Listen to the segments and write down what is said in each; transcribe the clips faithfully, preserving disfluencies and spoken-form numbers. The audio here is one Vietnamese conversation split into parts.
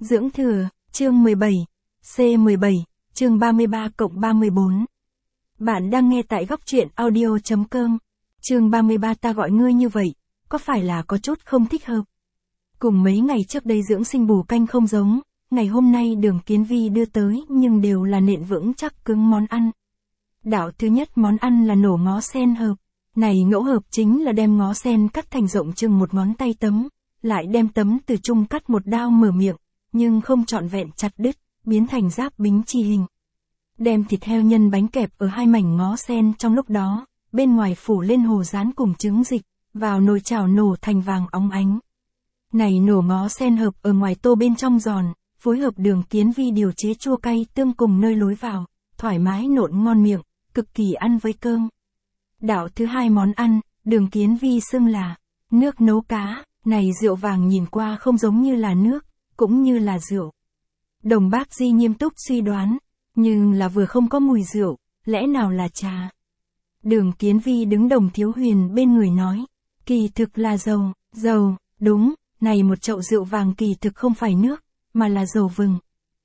Dưỡng thừa, chương mười bảy, C mười bảy, chương ba mươi ba cộng ba mươi bốn. Bạn đang nghe tại góc truyện audio chấm com. Chương ba mươi ba ta gọi ngươi như vậy, có phải là có chút không thích hợp? Cùng mấy ngày trước đây dưỡng sinh bù canh không giống, ngày hôm nay Đường Kiến Vi đưa tới nhưng đều là nện vững chắc cứng món ăn. Đạo thứ nhất món ăn là nổ ngó sen hợp. Này ngẫu hợp chính là đem ngó sen cắt thành rộng chừng một ngón tay tấm, lại đem tấm từ trung cắt một đao mở miệng, nhưng không trọn vẹn chặt đứt, biến thành giáp bính chi hình. Đem thịt heo nhân bánh kẹp ở hai mảnh ngó sen trong lúc đó, bên ngoài phủ lên hồ rán cùng trứng dịch, vào nồi chảo nổ thành vàng óng ánh. Này nổ ngó sen hợp ở ngoài tô bên trong giòn, phối hợp Đường Kiến Vi điều chế chua cay tương cùng nơi lối vào, thoải mái nộn ngon miệng, cực kỳ ăn với cơm. Đạo thứ hai món ăn, Đường Kiến Vi xưng là nước nấu cá. Này rượu vàng nhìn qua không giống như là nước, cũng như là rượu. Đồng Bác Di nghiêm túc suy đoán, nhưng là vừa không có mùi rượu, lẽ nào là trà? Đường Kiến Vi đứng Đồng Thiếu Huyền bên người nói, kỳ thực là dầu, dầu, đúng, này một chậu rượu vàng kỳ thực không phải nước, mà là dầu vừng.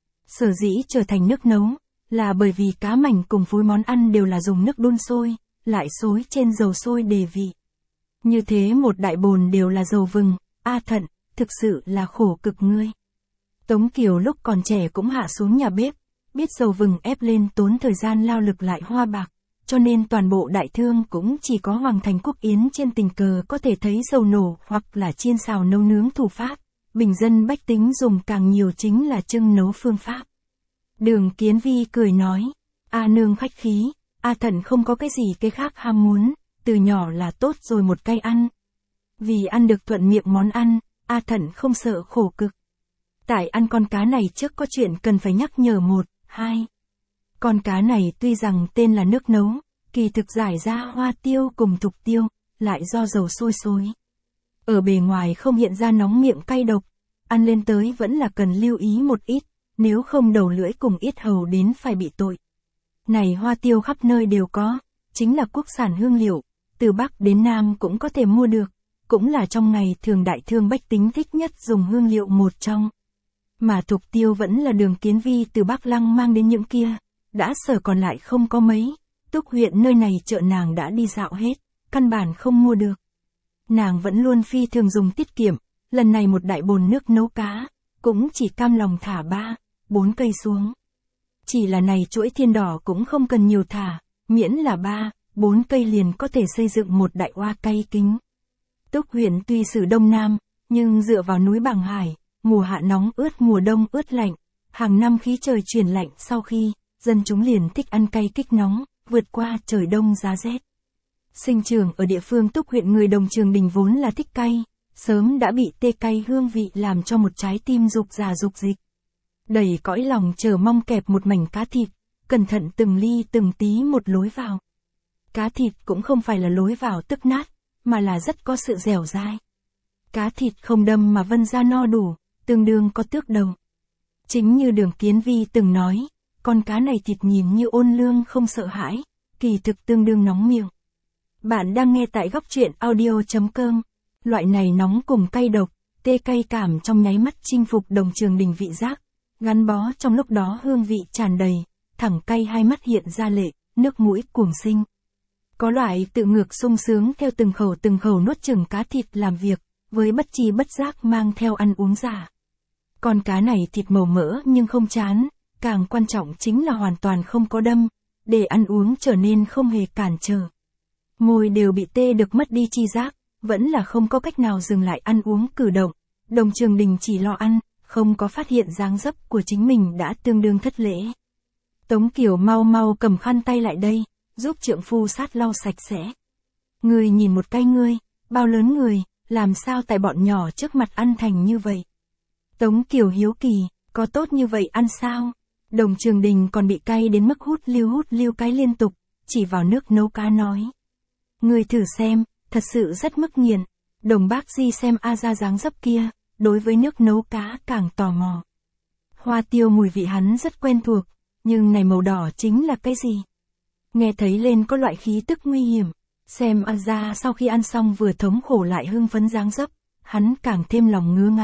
Sở dĩ trở thành nước nấu, là bởi vì cá mảnh cùng phối món ăn đều là dùng nước đun sôi, lại xối trên dầu sôi để vị. Như thế một đại bồn đều là dầu vừng, a Thận, thực sự là khổ cực ngươi. Tống Kiều lúc còn trẻ cũng hạ xuống nhà bếp, biết dầu vừng ép lên tốn thời gian lao lực lại hoa bạc, cho nên toàn bộ đại thương cũng chỉ có Hoàng Thành Quốc Yến trên tình cờ có thể thấy dầu nổ hoặc là chiên xào nấu nướng thủ pháp, bình dân bách tính dùng càng nhiều chính là chưng nấu phương pháp. Đường Kiến Vi cười nói, a nương khách khí, a Thận không có cái gì cái khác ham muốn. Từ nhỏ là tốt rồi một cây ăn. Vì ăn được thuận miệng món ăn, A Thận không sợ khổ cực. Tại ăn con cá này trước có chuyện cần phải nhắc nhở một, hai. Con cá này tuy rằng tên là nước nấu, kỳ thực giải ra hoa tiêu cùng thục tiêu, lại do dầu sôi xối. Ở bề ngoài không hiện ra nóng miệng cay độc, ăn lên tới vẫn là cần lưu ý một ít, nếu không đầu lưỡi cùng yết hầu đến phải bị tội. Này hoa tiêu khắp nơi đều có, chính là quốc sản hương liệu. Từ Bắc đến Nam cũng có thể mua được, cũng là trong ngày thường đại thương bách tính thích nhất dùng hương liệu một trong. Mà thục tiêu vẫn là Đường Kiến Vi từ Bắc Lăng mang đến những kia, đã sở còn lại không có mấy, Túc huyện nơi này chợ nàng đã đi dạo hết, căn bản không mua được. Nàng vẫn luôn phi thường dùng tiết kiệm, lần này một đại bồn nước nấu cá, cũng chỉ cam lòng thả ba, bốn cây xuống. Chỉ là này chuỗi thiên đỏ cũng không cần nhiều thả, miễn là ba, bốn cây liền có thể xây dựng một đại oa cây kính. Túc huyện tuy xử Đông Nam, nhưng dựa vào núi Bằng Hải, mùa hạ nóng ướt mùa đông ướt lạnh, hàng năm khí trời chuyển lạnh sau khi, dân chúng liền thích ăn cay kích nóng, vượt qua trời đông giá rét. Sinh trưởng ở địa phương Túc huyện người Đồng Trường Đình vốn là thích cay, sớm đã bị tê cay hương vị làm cho một trái tim dục già dục dịch. Đầy cõi lòng chờ mong kẹp một mảnh cá thịt, cẩn thận từng ly từng tí một lối vào. Cá thịt cũng không phải là lối vào tức nát, mà là rất có sự dẻo dai. Cá thịt không đâm mà vân ra no đủ, tương đương có tước đầu. Chính như Đường Kiến Vi từng nói, con cá này thịt nhìn như ôn lương không sợ hãi, kỳ thực tương đương nóng miệng. Bạn đang nghe tại góc truyện audio chấm com. Loại này nóng cùng cay độc, tê cay cảm trong nháy mắt chinh phục Đồng Trường Đình vị giác, gắn bó trong lúc đó hương vị tràn đầy, thẳng cay hai mắt hiện ra lệ, nước mũi cuồng sinh. Có loại tự ngược sung sướng theo từng khẩu từng khẩu nuốt chừng cá thịt làm việc, với bất chi bất giác mang theo ăn uống giả. Con cá này thịt màu mỡ nhưng không chán, càng quan trọng chính là hoàn toàn không có đâm, để ăn uống trở nên không hề cản trở. Môi đều bị tê được mất đi chi giác, vẫn là không có cách nào dừng lại ăn uống cử động. Đồng Trường Đình chỉ lo ăn, không có phát hiện dáng dấp của chính mình đã tương đương thất lễ. Tống Kiều mau mau cầm khăn tay lại đây, giúp trượng phu sát lau sạch sẽ. Người nhìn một cái ngươi, bao lớn người, làm sao tại bọn nhỏ trước mặt ăn thành như vậy? Tống Kiều hiếu kỳ, có tốt như vậy ăn sao? Đồng Trường Đình còn bị cay đến mức hút liêu hút liêu cái liên tục, chỉ vào nước nấu cá nói. Người thử xem, thật sự rất mức nghiền. Đồng Bác Di xem a ra dáng dấp kia, đối với nước nấu cá càng tò mò. Hoa tiêu mùi vị hắn rất quen thuộc, nhưng này màu đỏ chính là cái gì? Nghe thấy lên có loại khí tức nguy hiểm, xem a ra sau khi ăn xong vừa thống khổ lại hưng phấn dáng dấp, hắn càng thêm lòng ngứa ngáy,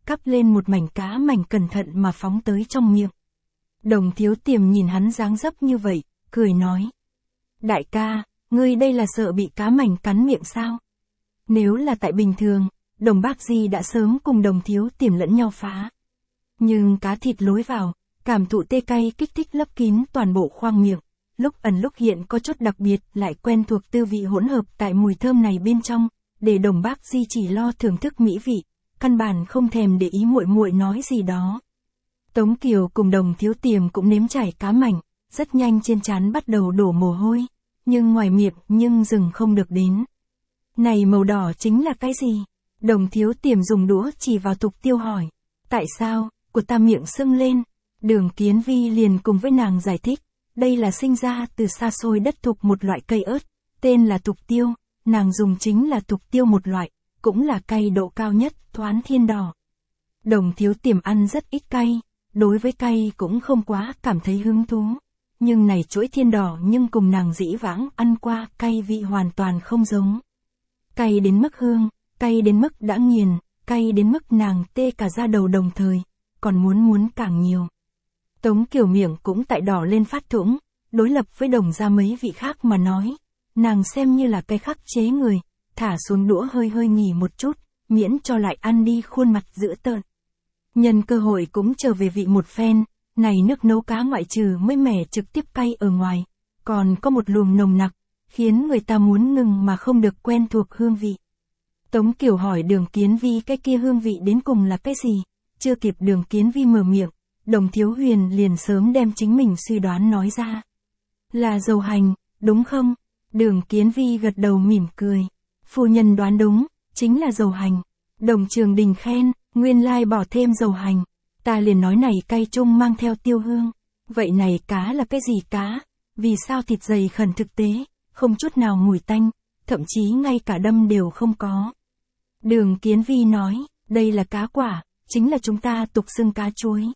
cắp lên một mảnh cá mảnh cẩn thận mà phóng tới trong miệng. Đồng Thiếu Tiềm nhìn hắn dáng dấp như vậy, cười nói. Đại ca, ngươi đây là sợ bị cá mảnh cắn miệng sao? Nếu là tại bình thường, Đồng Bác Di đã sớm cùng Đồng Thiếu Tiềm lẫn nhau phá. Nhưng cá thịt lối vào, cảm thụ tê cay kích thích lấp kín toàn bộ khoang miệng, lúc ẩn lúc hiện có chút đặc biệt lại quen thuộc tư vị hỗn hợp tại mùi thơm này bên trong, để Đồng Bác Di chỉ lo thưởng thức mỹ vị, căn bản không thèm để ý muội muội nói gì đó. Tống Kiều cùng Đồng Thiếu Tiềm cũng nếm trải cá mảnh, rất nhanh trên trán bắt đầu đổ mồ hôi, nhưng ngoài miệng nhưng dừng không được đến. Này màu đỏ chính là cái gì? Đồng Thiếu Tiềm dùng đũa chỉ vào Thục Tiêu hỏi. Tại sao, của ta miệng sưng lên? Đường Kiến Vi liền cùng với nàng giải thích, đây là sinh ra từ xa xôi đất Thục một loại cây ớt, tên là Thục Tiêu, nàng dùng chính là Thục Tiêu một loại, cũng là cay độ cao nhất, thoán thiên đỏ. Đồng Thiếu Tiềm ăn rất ít cay, đối với cay cũng không quá cảm thấy hứng thú. Nhưng này chuỗi thiên đỏ nhưng cùng nàng dĩ vãng ăn qua cay vị hoàn toàn không giống. Cay đến mức hương, cay đến mức đã nghiền, cay đến mức nàng tê cả da đầu đồng thời, còn muốn muốn càng nhiều. Tống Kiều miệng cũng tại đỏ lên phát thũng, đối lập với Đồng gia mấy vị khác mà nói, nàng xem như là cái khắc chế người, thả xuống đũa hơi hơi nghỉ một chút, miễn cho lại ăn đi khuôn mặt dữ tợn. Nhân cơ hội cũng trở về vị một phen, này nước nấu cá ngoại trừ mới mẻ trực tiếp cay ở ngoài, còn có một luồng nồng nặc, khiến người ta muốn ngừng mà không được quen thuộc hương vị. Tống Kiều hỏi Đường Kiến Vi cái kia hương vị đến cùng là cái gì, chưa kịp Đường Kiến Vi mở miệng, Đồng Thiếu Huyền liền sớm đem chính mình suy đoán nói ra. Là dầu hành, đúng không? Đường Kiến Vi gật đầu mỉm cười. Phu nhân đoán đúng, chính là dầu hành. Đồng Trường Đình khen, nguyên lai bỏ thêm dầu hành. Ta liền nói này cay chung mang theo tiêu hương. Vậy này cá là cái gì cá? Vì sao thịt dày khẩn thực tế, không chút nào mùi tanh, thậm chí ngay cả đâm đều không có. Đường Kiến Vi nói, đây là cá quả, chính là chúng ta tục xưng cá chuối.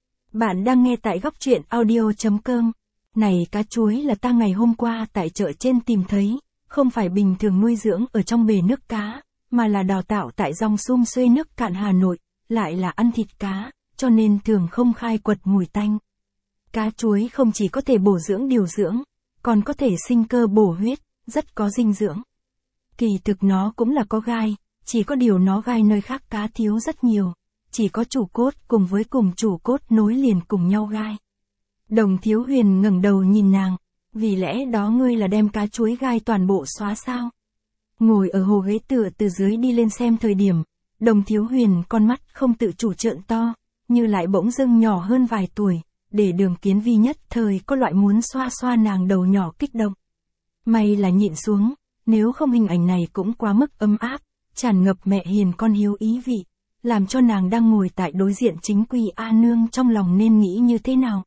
Bạn đang nghe tại góc truyện audio chấm com. Này cá chuối là ta ngày hôm qua tại chợ trên tìm thấy, không phải bình thường nuôi dưỡng ở trong bể nước cá, mà là đào tạo tại dòng sum xuê nước cạn Hà Nội, lại là ăn thịt cá, cho nên thường không khai quật mùi tanh. Cá chuối không chỉ có thể bổ dưỡng điều dưỡng, còn có thể sinh cơ bổ huyết, rất có dinh dưỡng. Kỳ thực nó cũng là có gai, chỉ có điều nó gai nơi khác cá thiếu rất nhiều, chỉ có chủ cốt cùng với cùng chủ cốt nối liền cùng nhau gai. Đồng Thiếu Huyền ngẩng đầu nhìn nàng, vì lẽ đó ngươi là đem cá chuối gai toàn bộ xóa sao? Ngồi ở hồ ghế tựa từ dưới đi lên xem thời điểm, Đồng Thiếu Huyền con mắt không tự chủ trợn to, như lại bỗng dưng nhỏ hơn vài tuổi, để Đường Kiến Vi nhất thời có loại muốn xoa xoa nàng đầu nhỏ kích động. May là nhịn xuống, nếu không hình ảnh này cũng quá mức ấm áp, tràn ngập mẹ hiền con hiếu ý vị, làm cho nàng đang ngồi tại đối diện chính quy A Nương trong lòng nên nghĩ như thế nào.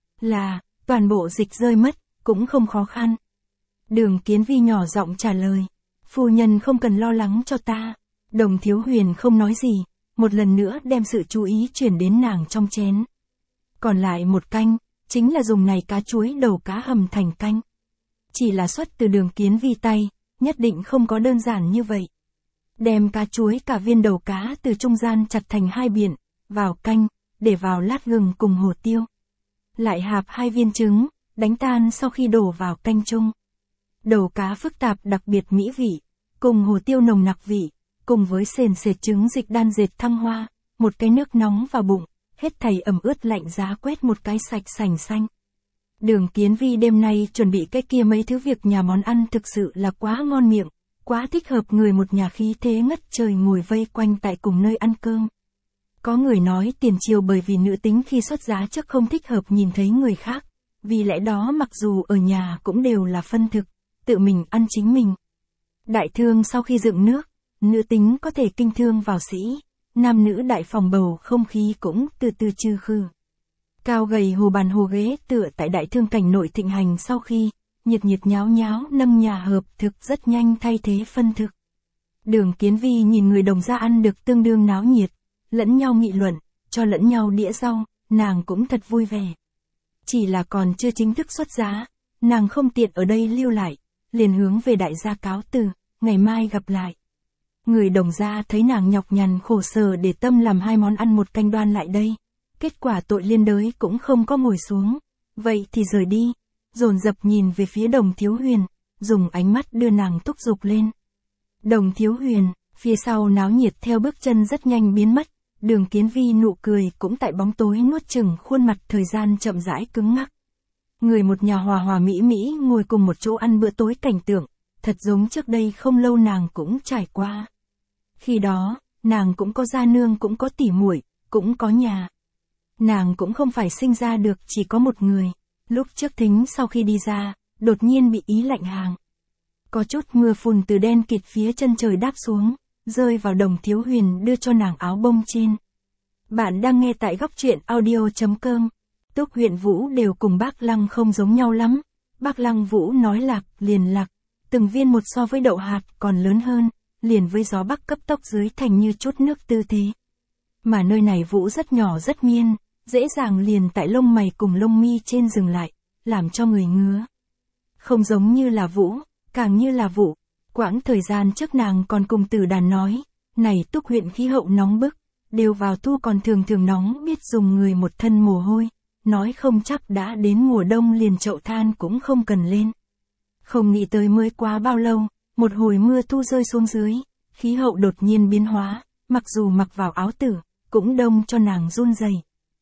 Là, toàn bộ dịch rơi mất, cũng không khó khăn. Đường Kiến Vi nhỏ giọng trả lời, phu nhân không cần lo lắng cho ta. Đồng Thiếu Huyền không nói gì, một lần nữa đem sự chú ý chuyển đến nàng trong chén. Còn lại một canh, chính là dùng này cá chuối đầu cá hầm thành canh. Chỉ là xuất từ Đường Kiến Vi tay, nhất định không có đơn giản như vậy. Đem cá chuối cả viên đầu cá từ trung gian chặt thành hai biển, vào canh, để vào lát gừng cùng hồ tiêu. Lại hạp hai viên trứng, đánh tan sau khi đổ vào canh chung. Đầu cá phức tạp đặc biệt mỹ vị, cùng hồ tiêu nồng nặc vị, cùng với sền sệt trứng dịch đan dệt thăng hoa, một cái nước nóng vào bụng, hết thảy ẩm ướt lạnh giá quét một cái sạch sành xanh. Đường Kiến Vi đêm nay chuẩn bị cái kia mấy thứ việc nhà món ăn thực sự là quá ngon miệng, quá thích hợp người một nhà khí thế ngất trời ngồi vây quanh tại cùng nơi ăn cơm. Có người nói tiền triều bởi vì nữ tính khi xuất giá trước không thích hợp nhìn thấy người khác, vì lẽ đó mặc dù ở nhà cũng đều là phân thực, tự mình ăn chính mình. Đại thương sau khi dựng nước, nữ tính có thể kinh thương vào sĩ, nam nữ đại phòng bầu không khí cũng từ từ trừ khử. Cao gầy hồ bàn hồ ghế tựa tại đại thương cảnh nội thịnh hành sau khi, nhiệt nhiệt nháo nháo nâng nhà hợp thực rất nhanh thay thế phân thực. Đường Kiến Vi nhìn người Đồng gia ăn được tương đương náo nhiệt, lẫn nhau nghị luận, cho lẫn nhau đĩa rau, nàng cũng thật vui vẻ. Chỉ là còn chưa chính thức xuất giá, nàng không tiện ở đây lưu lại, liền hướng về đại gia cáo từ, ngày mai gặp lại. Người Đồng gia thấy nàng nhọc nhằn khổ sở để tâm làm hai món ăn một canh đoan lại đây. Kết quả tội liên đới cũng không có ngồi xuống. Vậy thì rời đi. Dồn dập nhìn về phía Đồng Thiếu Huyền, dùng ánh mắt đưa nàng thúc giục lên. Đồng Thiếu Huyền, phía sau náo nhiệt theo bước chân rất nhanh biến mất. Đường Kiến Vi nụ cười cũng tại bóng tối nuốt chửng khuôn mặt thời gian chậm rãi cứng ngắc. Người một nhà hòa hòa mỹ mỹ ngồi cùng một chỗ ăn bữa tối cảnh tượng, thật giống trước đây không lâu nàng cũng trải qua. Khi đó, nàng cũng có gia nương cũng có tỉ muội, cũng có nhà. Nàng cũng không phải sinh ra được chỉ có một người. Lúc trước thính sau khi đi ra, đột nhiên bị ý lạnh hàng. Có chút mưa phùn từ đen kịt phía chân trời đáp xuống, rơi vào Đồng Thiếu Huyền đưa cho nàng áo bông trên. Bạn đang nghe tại góc truyện audio chấm com. Túc huyện Vũ đều cùng bác Lăng không giống nhau lắm. Bác Lăng Vũ nói lạc, liền lạc. Từng viên một so với đậu hạt còn lớn hơn, liền với gió bắc cấp tốc dưới thành như chút nước tư thế. Mà nơi này Vũ rất nhỏ rất miên, dễ dàng liền tại lông mày cùng lông mi trên dừng lại, làm cho người ngứa. Không giống như là Vũ, càng như là Vụ. Quãng thời gian trước nàng còn cùng Tử Đàn nói, này Túc huyện khí hậu nóng bức, đều vào thu còn thường thường nóng biết dùng người một thân mồ hôi, nói không chắc đã đến mùa đông liền chậu than cũng không cần lên. Không nghĩ tới mới quá bao lâu, một hồi mưa thu rơi xuống dưới, khí hậu đột nhiên biến hóa, mặc dù mặc vào áo tử, cũng đông cho nàng run rẩy.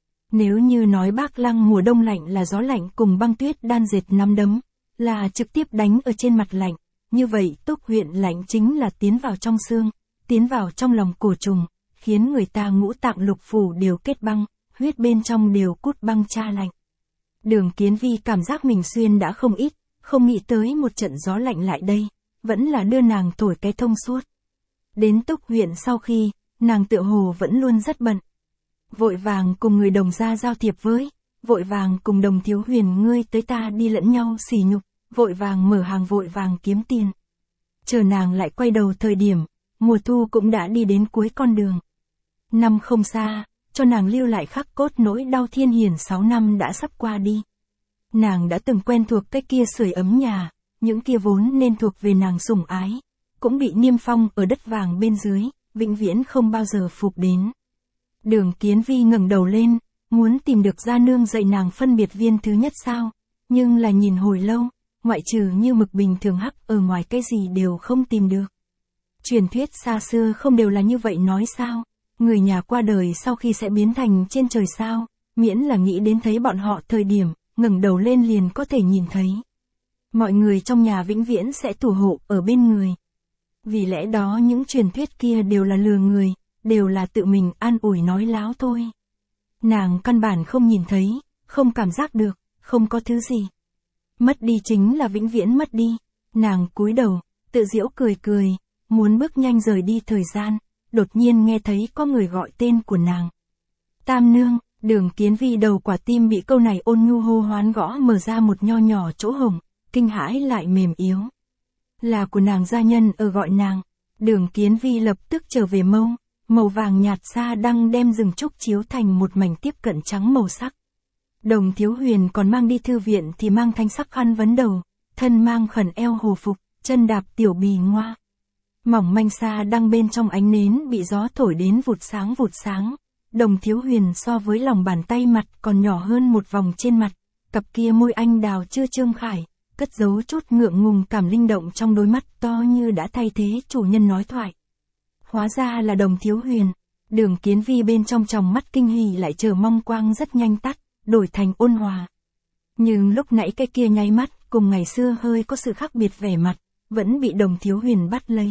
Nếu như nói Bác Lăng mùa đông lạnh là gió lạnh cùng băng tuyết đan dệt nắm đấm, là trực tiếp đánh ở trên mặt lạnh, như vậy Túc huyện lạnh chính là tiến vào trong xương, tiến vào trong lòng cổ trùng, khiến người ta ngũ tạng lục phủ đều kết băng, huyết bên trong đều cút băng cha lạnh. Đường Kiến Vi cảm giác mình xuyên đã không ít, không nghĩ tới một trận gió lạnh lại đây, vẫn là đưa nàng thổi cái thông suốt. Đến Túc huyện sau khi, nàng tựa hồ vẫn luôn rất bận. Vội vàng cùng người Đồng gia giao thiệp với, vội vàng cùng Đồng Thiếu Huyền ngươi tới ta đi lẫn nhau xỉ nhục, vội vàng mở hàng vội vàng kiếm tiền. Chờ nàng lại quay đầu thời điểm, mùa thu cũng đã đi đến cuối con đường. Năm không xa, cho nàng lưu lại khắc cốt nỗi đau thiên hiền sáu năm đã sắp qua đi. Nàng đã từng quen thuộc cái kia sưởi ấm nhà, những kia vốn nên thuộc về nàng sủng ái, cũng bị niêm phong ở đất vàng bên dưới, vĩnh viễn không bao giờ phục đến. Đường Kiến Vi ngẩng đầu lên, muốn tìm được gia nương dạy nàng phân biệt viên thứ nhất sao, nhưng là nhìn hồi lâu, ngoại trừ như mực bình thường hắc ở ngoài cái gì đều không tìm được. Truyền thuyết xa xưa không đều là như vậy nói sao, người nhà qua đời sau khi sẽ biến thành trên trời sao, miễn là nghĩ đến thấy bọn họ thời điểm, ngẩng đầu lên liền có thể nhìn thấy. Mọi người trong nhà vĩnh viễn sẽ thủ hộ ở bên người. Vì lẽ đó những truyền thuyết kia đều là lừa người, đều là tự mình an ủi nói láo thôi. Nàng căn bản không nhìn thấy, không cảm giác được, không có thứ gì. Mất đi chính là vĩnh viễn mất đi. Nàng cúi đầu, tự giễu cười cười, muốn bước nhanh rời đi thời gian, đột nhiên nghe thấy có người gọi tên của nàng. Tam nương. Đường Kiến Vi đầu quả tim bị câu này ôn nhu hô hoán gõ mở ra một nho nhỏ chỗ hổng, kinh hãi lại mềm yếu. Là của nàng gia nhân ở gọi nàng. Đường Kiến Vi lập tức trở về mâu, màu vàng nhạt xa đang đem rừng trúc chiếu thành một mảnh tiếp cận trắng màu sắc. Đồng Thiếu Huyền còn mang đi thư viện thì mang thanh sắc khăn vấn đầu, thân mang khẩn eo hồ phục, chân đạp tiểu bì ngoa. Mỏng manh xa đang bên trong ánh nến bị gió thổi đến vụt sáng vụt sáng. Đồng Thiếu Huyền so với lòng bàn tay mặt còn nhỏ hơn một vòng trên mặt, cặp kia môi anh đào chưa trương khải, cất giấu chút ngượng ngùng cảm linh động trong đôi mắt to như đã thay thế chủ nhân nói thoại. Hóa ra là Đồng Thiếu Huyền. Đường Kiến Vi bên trong tròng mắt kinh hỉ lại chờ mong quang rất nhanh tắt, đổi thành ôn hòa. Nhưng lúc nãy cái kia nháy mắt cùng ngày xưa hơi có sự khác biệt vẻ mặt, vẫn bị Đồng Thiếu Huyền bắt lấy.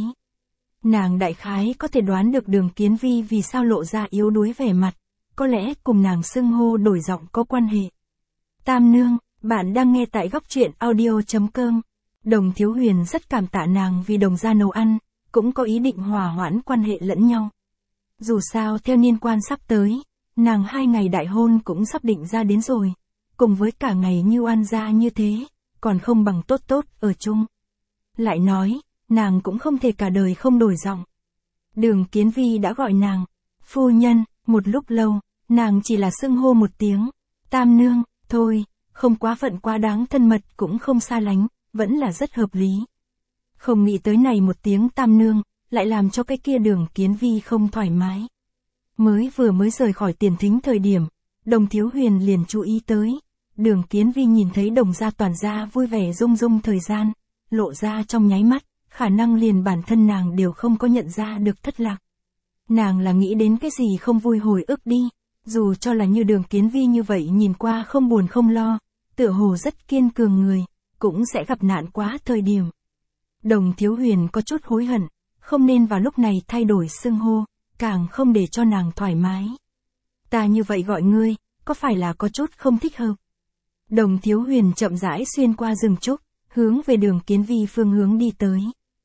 Nàng đại khái có thể đoán được Đường Kiến Vi vì sao lộ ra yếu đuối vẻ mặt, có lẽ cùng nàng xưng hô đổi giọng có quan hệ. Tam nương, bạn đang nghe tại góc truyện audio chấm com. Đồng Thiếu Huyền rất cảm tạ nàng vì Đồng gia nấu ăn, cũng có ý định hòa hoãn quan hệ lẫn nhau. Dù sao theo niên quan sắp tới, nàng hai ngày đại hôn cũng sắp định ra đến rồi, cùng với cả ngày như oan gia như thế, còn không bằng tốt tốt ở chung. Lại nói, nàng cũng không thể cả đời không đổi giọng. Đường Kiến Vi đã gọi nàng phu nhân, một lúc lâu, nàng chỉ là xưng hô một tiếng, tam nương, thôi, không quá phận quá đáng thân mật cũng không xa lánh, vẫn là rất hợp lý. Không nghĩ tới này một tiếng tam nương, lại làm cho cái kia Đường Kiến Vi không thoải mái. Mới vừa mới rời khỏi tiền thính thời điểm, Đồng Thiếu Huyền liền chú ý tới. Đường Kiến Vi nhìn thấy Đồng gia toàn gia vui vẻ rung rung thời gian, lộ ra trong nháy mắt, khả năng liền bản thân nàng đều không có nhận ra được thất lạc. Nàng là nghĩ đến cái gì không vui hồi ức đi, dù cho là như Đường Kiến Vi như vậy nhìn qua không buồn không lo, tựa hồ rất kiên cường người, cũng sẽ gặp nạn quá thời điểm. Đồng Thiếu Huyền có chút hối hận, không nên vào lúc này thay đổi xưng hô, càng không để cho nàng thoải mái. Ta như vậy gọi ngươi, có phải là có chút không thích hợp? Đồng Thiếu Huyền chậm rãi xuyên qua rừng trúc, hướng về Đường Kiến Vi phương hướng đi tới.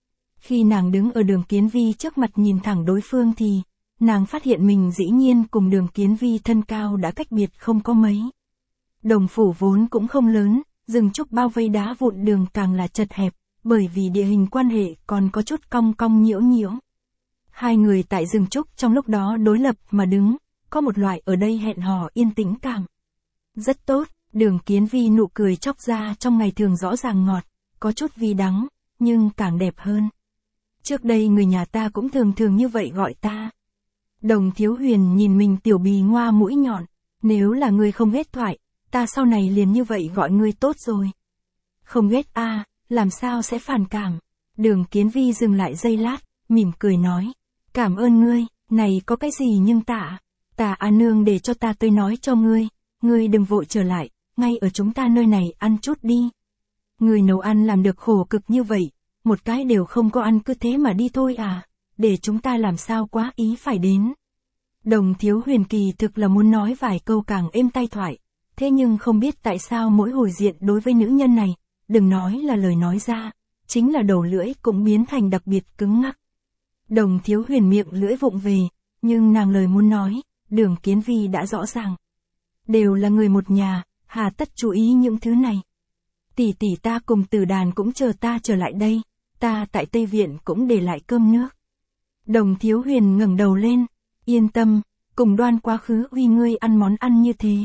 Khi nàng đứng ở Đường Kiến Vi trước mặt nhìn thẳng đối phương thì, nàng phát hiện mình dĩ nhiên cùng Đường Kiến Vi thân cao đã cách biệt không có mấy. Đồng phủ vốn cũng không lớn, rừng trúc bao vây đá vụn đường càng là chật hẹp, bởi vì địa hình quan hệ còn có chút cong cong nhiễu nhiễu. Hai người tại rừng trúc trong lúc đó đối lập mà đứng, có một loại ở đây hẹn hò yên tĩnh cảm. Rất tốt, Đường Kiến Vi nụ cười chóc ra trong ngày thường rõ ràng ngọt, có chút vi đắng, nhưng càng đẹp hơn. Trước đây người nhà ta cũng thường thường như vậy gọi ta. Đồng Thiếu Huyền nhìn mình tiểu bì ngoa mũi nhọn, nếu là ngươi không ghét thoại, ta sau này liền như vậy gọi ngươi tốt rồi. Không ghét a, à, làm sao sẽ phản cảm. Đường Kiến Vi dừng lại giây lát, mỉm cười nói, cảm ơn ngươi, này có cái gì nhưng tạ, tạ a nương để cho ta tới nói cho ngươi, ngươi đừng vội trở lại, ngay ở chúng ta nơi này ăn chút đi. Ngươi nấu ăn làm được khổ cực như vậy, một cái đều không có ăn cứ thế mà đi thôi à, để chúng ta làm sao quá ý phải đến. Đồng Thiếu Huyền kỳ thực là muốn nói vài câu càng êm tai thoại, thế nhưng không biết tại sao mỗi hồi diện đối với nữ nhân này, đừng nói là lời nói ra, chính là đầu lưỡi cũng biến thành đặc biệt cứng ngắc. Đồng Thiếu Huyền miệng lưỡi vụng về, nhưng nàng lời muốn nói, Đường Kiến Vi đã rõ ràng. Đều là người một nhà, hà tất chú ý những thứ này. Tỷ tỷ ta cùng Tử Đàn cũng chờ ta trở lại đây, ta tại Tây Viện cũng để lại cơm nước. Đồng Thiếu Huyền ngẩng đầu lên, yên tâm, cùng Đoan quá khứ uy ngươi ăn món ăn như thế.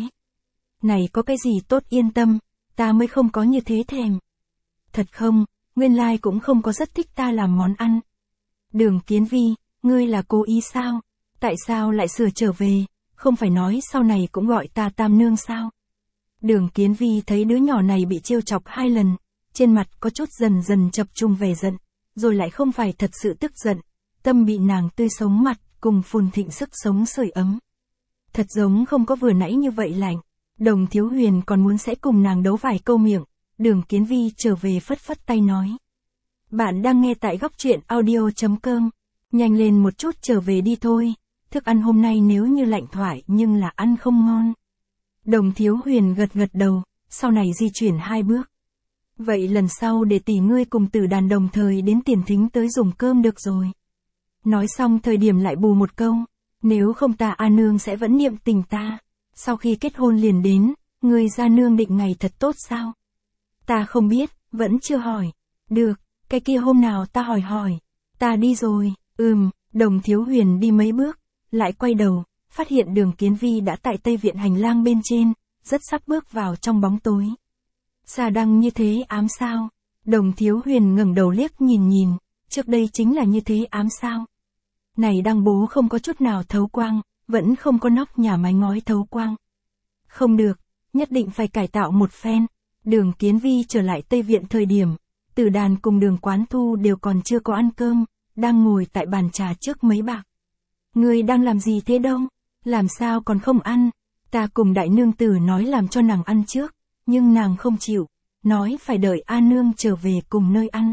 Này có cái gì tốt yên tâm, ta mới không có như thế thèm. Thật không, nguyên lai cũng không có rất thích ta làm món ăn. Đường Kiến Vi, ngươi là cố ý sao? Tại sao lại sửa trở về, không phải nói sau này cũng gọi ta Tam Nương sao? Đường Kiến Vi thấy đứa nhỏ này bị trêu chọc hai lần, trên mặt có chút dần dần chập trung vẻ giận, rồi lại không phải thật sự tức giận, tâm bị nàng tươi sống mặt cùng phồn thịnh sức sống sưởi ấm. Thật giống không có vừa nãy như vậy lạnh. Đồng Thiếu Huyền còn muốn sẽ cùng nàng đấu vài câu miệng, Đường Kiến Vi trở về phất phất tay nói. Bạn đang nghe tại góc truyện audio chấm com, nhanh lên một chút trở về đi thôi, thức ăn hôm nay nếu như lạnh thoại nhưng là ăn không ngon. Đồng Thiếu Huyền gật gật đầu, sau này di chuyển hai bước. Vậy lần sau để tỷ ngươi cùng Tử Đàn đồng thời đến tiền thính tới dùng cơm được rồi. Nói xong thời điểm lại bù một câu, nếu không ta A Nương sẽ vẫn niệm tình ta. Sau khi kết hôn liền đến, người gia nương định ngày thật tốt sao? Ta không biết, vẫn chưa hỏi. Được, cái kia hôm nào ta hỏi hỏi. Ta đi rồi, ừm, Đồng Thiếu Huyền đi mấy bước, lại quay đầu, phát hiện Đường Kiến Vi đã tại Tây Viện hành lang bên trên, rất sắp bước vào trong bóng tối. Xà đăng như thế ám sao? Đồng Thiếu Huyền ngẩng đầu liếc nhìn nhìn, trước đây chính là như thế ám sao? Này đăng bố không có chút nào thấu quang, vẫn không có nóc nhà mái ngói thấu quang. Không được, nhất định phải cải tạo một phen. Đường Kiến Vi trở lại Tây Viện thời điểm, Tử Đàn cùng Đường Quán Thu đều còn chưa có ăn cơm, đang ngồi tại bàn trà trước mấy bạc. Ngươi đang làm gì thế đâu? Làm sao còn không ăn? Ta cùng đại nương tử nói làm cho nàng ăn trước, nhưng nàng không chịu, nói phải đợi A Nương trở về cùng nơi ăn.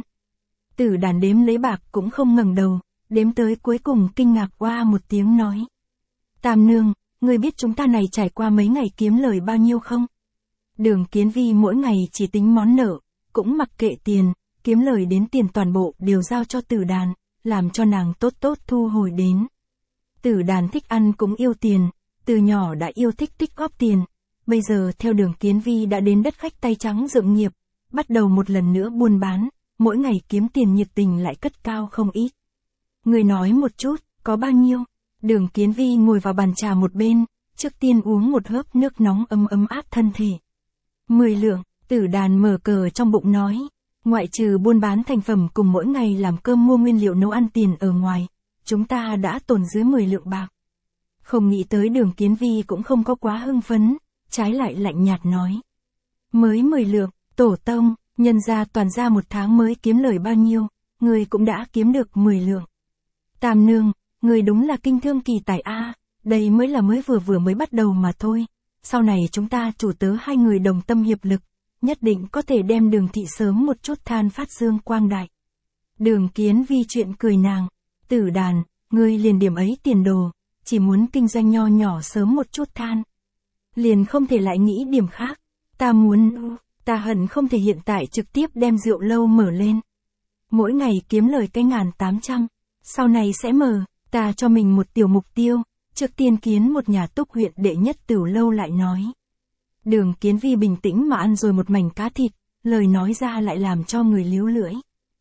Tử Đàn đếm lấy bạc cũng không ngẩng đầu, đếm tới cuối cùng kinh ngạc qua một tiếng nói. Tam Nương, ngươi biết chúng ta này trải qua mấy ngày kiếm lời bao nhiêu không? Đường Kiến Vi mỗi ngày chỉ tính món nợ, cũng mặc kệ tiền, kiếm lời đến tiền toàn bộ đều giao cho Tử Đàn, làm cho nàng tốt tốt thu hồi đến. Tử Đàn thích ăn cũng yêu tiền, từ nhỏ đã yêu thích tích góp tiền, bây giờ theo Đường Kiến Vi đã đến đất khách tay trắng dựng nghiệp, bắt đầu một lần nữa buôn bán, mỗi ngày kiếm tiền nhiệt tình lại cất cao không ít. Người nói một chút, có bao nhiêu? Đường Kiến Vi ngồi vào bàn trà một bên, trước tiên uống một hớp nước nóng ấm ấm áp thân thể. Mười lượng, Tử Đàn mở cờ trong bụng nói. Ngoại trừ buôn bán thành phẩm cùng mỗi ngày làm cơm mua nguyên liệu nấu ăn tiền ở ngoài, chúng ta đã tồn dưới mười lượng bạc. Không nghĩ tới Đường Kiến Vi cũng không có quá hưng phấn, trái lại lạnh nhạt nói. Mới mười lượng, tổ tông, nhân ra toàn ra một tháng mới kiếm lời bao nhiêu, người cũng đã kiếm được mười lượng. Tam nương, người đúng là kinh thương kỳ tài a, đây mới là mới vừa vừa mới bắt đầu mà thôi. Sau này chúng ta chủ tớ hai người đồng tâm hiệp lực, nhất định có thể đem Đường thị sớm một chút than phát dương quang đại. Đường Kiến Vi chuyện cười nàng, Tử Đàn, ngươi liền điểm ấy tiền đồ, chỉ muốn kinh doanh nho nhỏ sớm một chút than. Liền không thể lại nghĩ điểm khác, ta muốn, ta hận không thể hiện tại trực tiếp đem rượu lâu mở lên. Mỗi ngày kiếm lời cái ngàn tám trăm, sau này sẽ mở, ta cho mình một tiểu mục tiêu, trước tiên kiến một nhà Túc huyện đệ nhất tửu lâu lại nói. Đường Kiến Vi bình tĩnh mà ăn rồi một mảnh cá thịt, lời nói ra lại làm cho người líu lưỡi.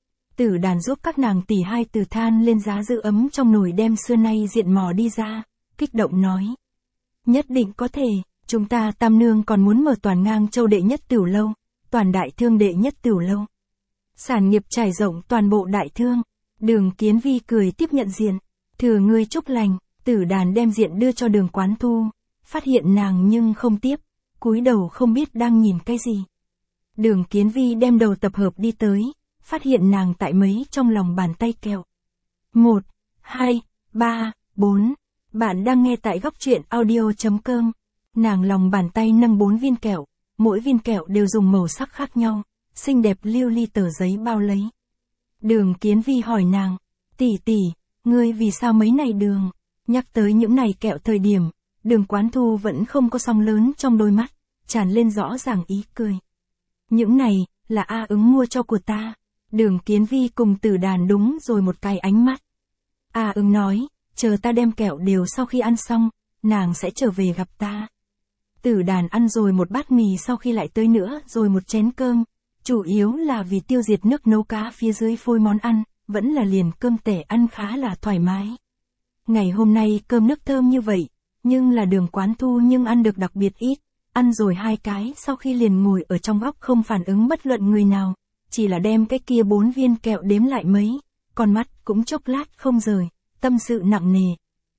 Tử Đàn giúp các nàng tỷ hai từ than lên giá giữ ấm trong nồi đem xưa nay diện mò đi ra, kích động nói. Nhất định có thể, chúng ta tam nương còn muốn mở toàn Ngang Châu đệ nhất tửu lâu, toàn Đại Thương đệ nhất tửu lâu. Sản nghiệp trải rộng toàn bộ Đại Thương. Đường Kiến Vi cười tiếp nhận diện, thừa ngươi chúc lành. Tử Đàn đem diện đưa cho Đường Quán Thu, phát hiện nàng nhưng không tiếp, cúi đầu không biết đang nhìn cái gì. Đường Kiến Vi đem đầu tập hợp đi tới, phát hiện nàng tại mấy trong lòng bàn tay kẹo. Một, hai, ba, bốn, bạn đang nghe tại góc truyện audio.com. Nàng lòng bàn tay nâng bốn viên kẹo, mỗi viên kẹo đều dùng màu sắc khác nhau, xinh đẹp lưu ly tờ giấy bao lấy. Đường Kiến Vi hỏi nàng, tỷ tỷ, ngươi vì sao mấy này đường? Nhắc tới những này kẹo thời điểm, Đường Quán Thu vẫn không có sóng lớn trong đôi mắt, tràn lên rõ ràng ý cười. Những này, là A Ứng mua cho của ta. Đường Kiến Vi cùng Tử Đàn đúng rồi một cái ánh mắt. A Ứng nói, chờ ta đem kẹo đều sau khi ăn xong, nàng sẽ trở về gặp ta. Tử Đàn ăn rồi một bát mì sau khi lại tới nữa rồi một chén cơm, chủ yếu là vì tiêu diệt nước nấu cá phía dưới phôi món ăn, vẫn là liền cơm tẻ ăn khá là thoải mái. Ngày hôm nay cơm nước thơm như vậy, nhưng là Đường Quán Thu nhưng ăn được đặc biệt ít, ăn rồi hai cái sau khi liền ngồi ở trong góc không phản ứng bất luận người nào, chỉ là đem cái kia bốn viên kẹo đếm lại mấy, con mắt cũng chốc lát không rời, tâm sự nặng nề.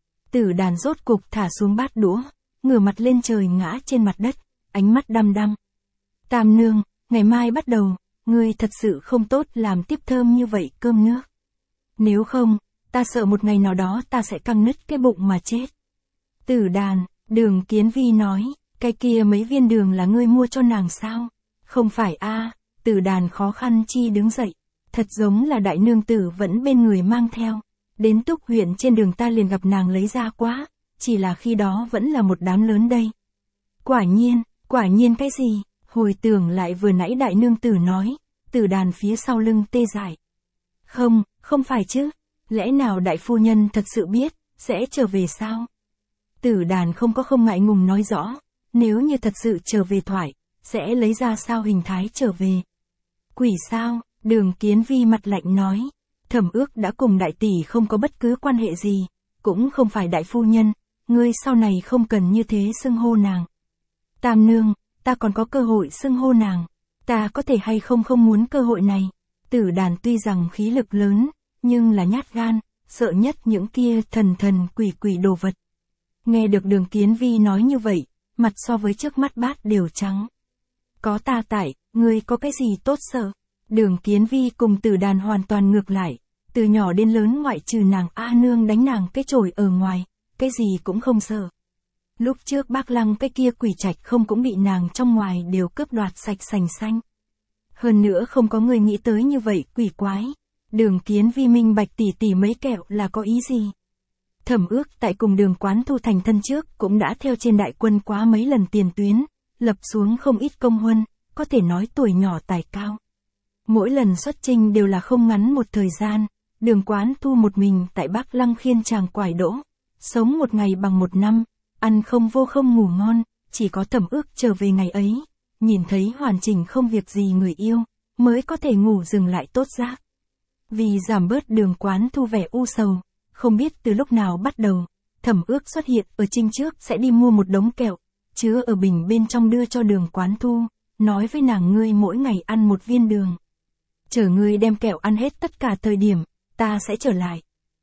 Tử Đàn rốt cục thả xuống bát đũa, ngửa mặt lên trời ngã trên mặt đất, ánh mắt đăm đăm. Tam nương, ngày mai bắt đầu, ngươi thật sự không tốt làm tiếp thơm như vậy cơm nước. Nếu không, ta sợ một ngày nào đó ta sẽ căng nứt cái bụng mà chết. Tử Đàn, Đường Kiến Vi nói, cái kia mấy viên đường là ngươi mua cho nàng sao? Không phải a. Tử Đàn khó khăn chi đứng dậy, thật giống là đại nương tử vẫn bên người mang theo. Đến Túc huyện trên đường ta liền gặp nàng lấy ra quá, chỉ là khi đó vẫn là một đám lớn đây. Quả nhiên, quả nhiên cái gì? Hồi tưởng lại vừa nãy đại nương tử nói, Tử Đàn phía sau lưng tê dại. Không, không phải chứ, lẽ nào đại phu nhân thật sự biết, sẽ trở về sao? Tử Đàn không có không ngại ngùng nói rõ, nếu như thật sự trở về thoại, sẽ lấy ra sao hình thái trở về. Quỷ sao? Đường Kiến Vi mặt lạnh nói, Thẩm Ước đã cùng đại tỷ không có bất cứ quan hệ gì, cũng không phải đại phu nhân, ngươi sau này không cần như thế xưng hô nàng. Tam nương, ta còn có cơ hội xưng hô nàng, ta có thể hay không không muốn cơ hội này. Tử Đàn tuy rằng khí lực lớn, nhưng là nhát gan, sợ nhất những kia thần thần quỷ quỷ đồ vật. Nghe được Đường Kiến Vi nói như vậy, mặt so với trước mắt bát đều trắng. Có ta tại, ngươi có cái gì tốt sợ? Đường Kiến Vi cùng Tử Đàn hoàn toàn ngược lại, từ nhỏ đến lớn ngoại trừ nàng A nương đánh nàng cái chổi ở ngoài, cái gì cũng không sợ. Lúc trước Bác Lăng cái kia quỷ trạch không cũng bị nàng trong ngoài đều cướp đoạt sạch sành xanh. Hơn nữa không có người nghĩ tới như vậy quỷ quái. Đường Kiến Vi minh bạch tỉ tỉ mấy kẹo là có ý gì? Thẩm Ước tại cùng Đường Quán Thu thành thân trước cũng đã theo trên đại quân quá mấy lần tiền tuyến, lập xuống không ít công huân, có thể nói tuổi nhỏ tài cao. Mỗi lần xuất chinh đều là không ngắn một thời gian, Đường Quán Thu một mình tại Bắc Lăng khiên chàng quải đỗ, sống một ngày bằng một năm, ăn không vô không ngủ ngon, chỉ có Thẩm Ước trở về ngày ấy, nhìn thấy hoàn chỉnh không việc gì người yêu, mới có thể ngủ dừng lại tốt giấc. Vì giảm bớt Đường Quán Thu vẻ u sầu, không biết từ lúc nào bắt đầu, Thẩm Ước xuất hiện ở chinh trước sẽ đi mua một đống kẹo, chứa ở bình bên trong đưa cho Đường Quán Thu, nói với nàng ngươi mỗi ngày ăn một viên đường. chờ ngươi đem kẹo ăn hết tất cả thời điểm, ta sẽ trở lại.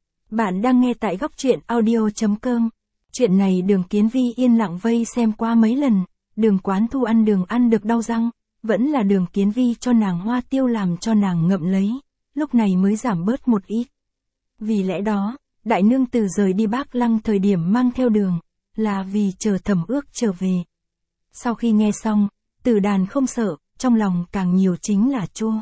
Bạn đang nghe tại góc truyện audio.com. Chuyện này Đường Kiến Vi yên lặng vây xem qua mấy lần, Đường Quán Thu ăn đường ăn được đau răng, vẫn là Đường Kiến Vi cho nàng hoa tiêu làm cho nàng ngậm lấy, lúc này mới giảm bớt một ít. Vì lẽ đó, đại nương tử rời đi Bác Lăng thời điểm mang theo đường, là vì chờ Thẩm Ước trở về. Sau khi nghe xong, Tử Đàn không sợ, trong lòng càng nhiều chính là chua.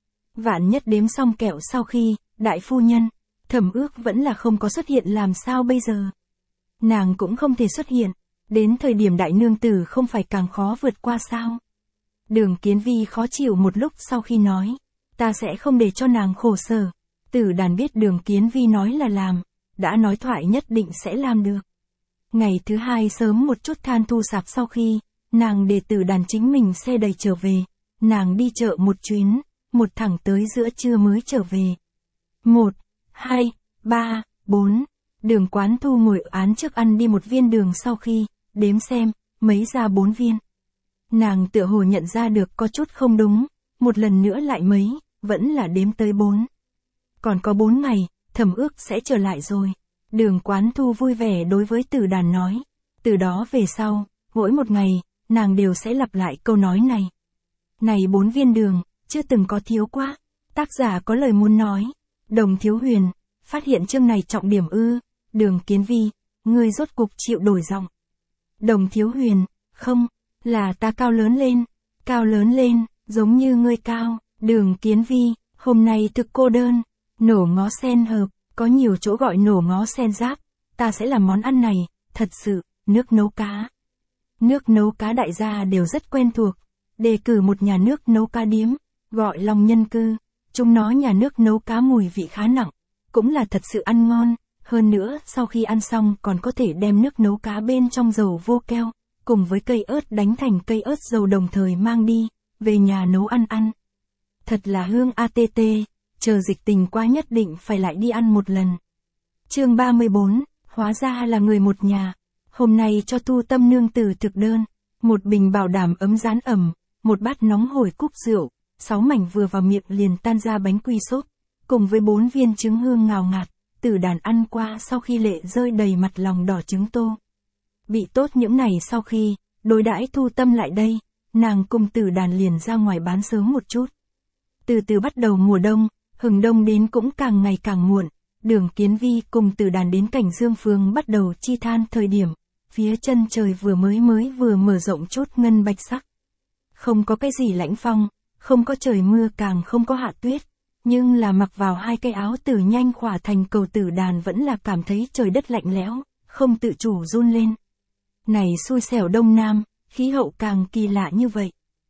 Vạn nhất đếm xong kẹo sau khi, đại phu nhân, Thẩm Ước vẫn là không có xuất hiện làm sao bây giờ. Nàng cũng không thể xuất hiện, đến thời điểm đại nương tử không phải càng khó vượt qua sao. Đường Kiến Vi khó chịu một lúc sau khi nói, ta sẽ không để cho nàng khổ sở. Tử Đàn biết Đường Kiến Vi nói là làm, đã nói thoại nhất định sẽ làm được. Ngày thứ hai sớm một chút than thu sạp sau khi, nàng để Tử Đàn chính mình xe đầy trở về, nàng đi chợ một chuyến, một thẳng tới giữa trưa mới trở về. Một, hai, ba, bốn, Đường Quán Thu ngồi án trước ăn đi một viên đường sau khi, đếm xem, mấy ra bốn viên. Nàng tựa hồ nhận ra được có chút không đúng, một lần nữa lại mấy, vẫn là đếm tới bốn. Còn có bốn ngày, Thẩm Ước sẽ trở lại rồi. Đường Quán Thu vui vẻ đối với Tử Đàn nói. Từ đó về sau, mỗi một ngày, nàng đều sẽ lặp lại câu nói này. Này bốn viên đường, chưa từng có thiếu quá. Tác giả có lời muốn nói. Đồng Thiếu Huyền, phát hiện chương này trọng điểm ư. Đường Kiến Vi, ngươi rốt cục chịu đổi giọng. Đồng Thiếu Huyền, không, là ta cao lớn lên. Cao lớn lên, giống như ngươi cao. Đường Kiến Vi, hôm nay thực cô đơn. Nổ ngó sen hợp, có nhiều chỗ gọi nổ ngó sen giáp. Ta sẽ làm món ăn này, thật sự, nước nấu cá. Nước nấu cá đại gia đều rất quen thuộc. Đề cử một nhà nước nấu cá điếm, gọi Long Nhân Cư. Chúng nó nhà nước nấu cá mùi vị khá nặng, cũng là thật sự ăn ngon. Hơn nữa, sau khi ăn xong còn có thể đem nước nấu cá bên trong dầu vô keo, cùng với cây ớt đánh thành cây ớt dầu đồng thời mang đi, về nhà nấu ăn ăn. Thật là hương a tê tê, chờ dịch tình qua nhất định phải lại đi ăn một lần. Chương ba mươi bốn, hóa ra là người một nhà. Hôm nay cho Thu Tâm nương tử thực đơn, một bình bảo đảm ấm rán ẩm, một bát nóng hổi cúc rượu, sáu mảnh vừa vào miệng liền tan ra bánh quy xốp, cùng với bốn viên trứng hương ngào ngạt. Tử Đàn ăn qua sau khi lệ rơi đầy mặt lòng đỏ trứng tô. Bị tốt những này sau khi, đối đãi Thu Tâm lại đây, nàng cùng Tử Đàn liền ra ngoài bán sớm một chút. Từ từ bắt đầu mùa đông, hừng đông đến cũng càng ngày càng muộn, Đường Kiến Vi cùng Tử Đàn đến Cảnh Dương Phương bắt đầu chi than thời điểm, phía chân trời vừa mới mới vừa mở rộng chút ngân bạch sắc. Không có cái gì lãnh phong, không có trời mưa càng không có hạ tuyết. Nhưng là mặc vào hai cái áo tử nhanh khỏa thành cầu Tử Đàn vẫn là cảm thấy trời đất lạnh lẽo, không tự chủ run lên. Này xui xẻo Đông Nam, khí hậu càng kỳ lạ như vậy.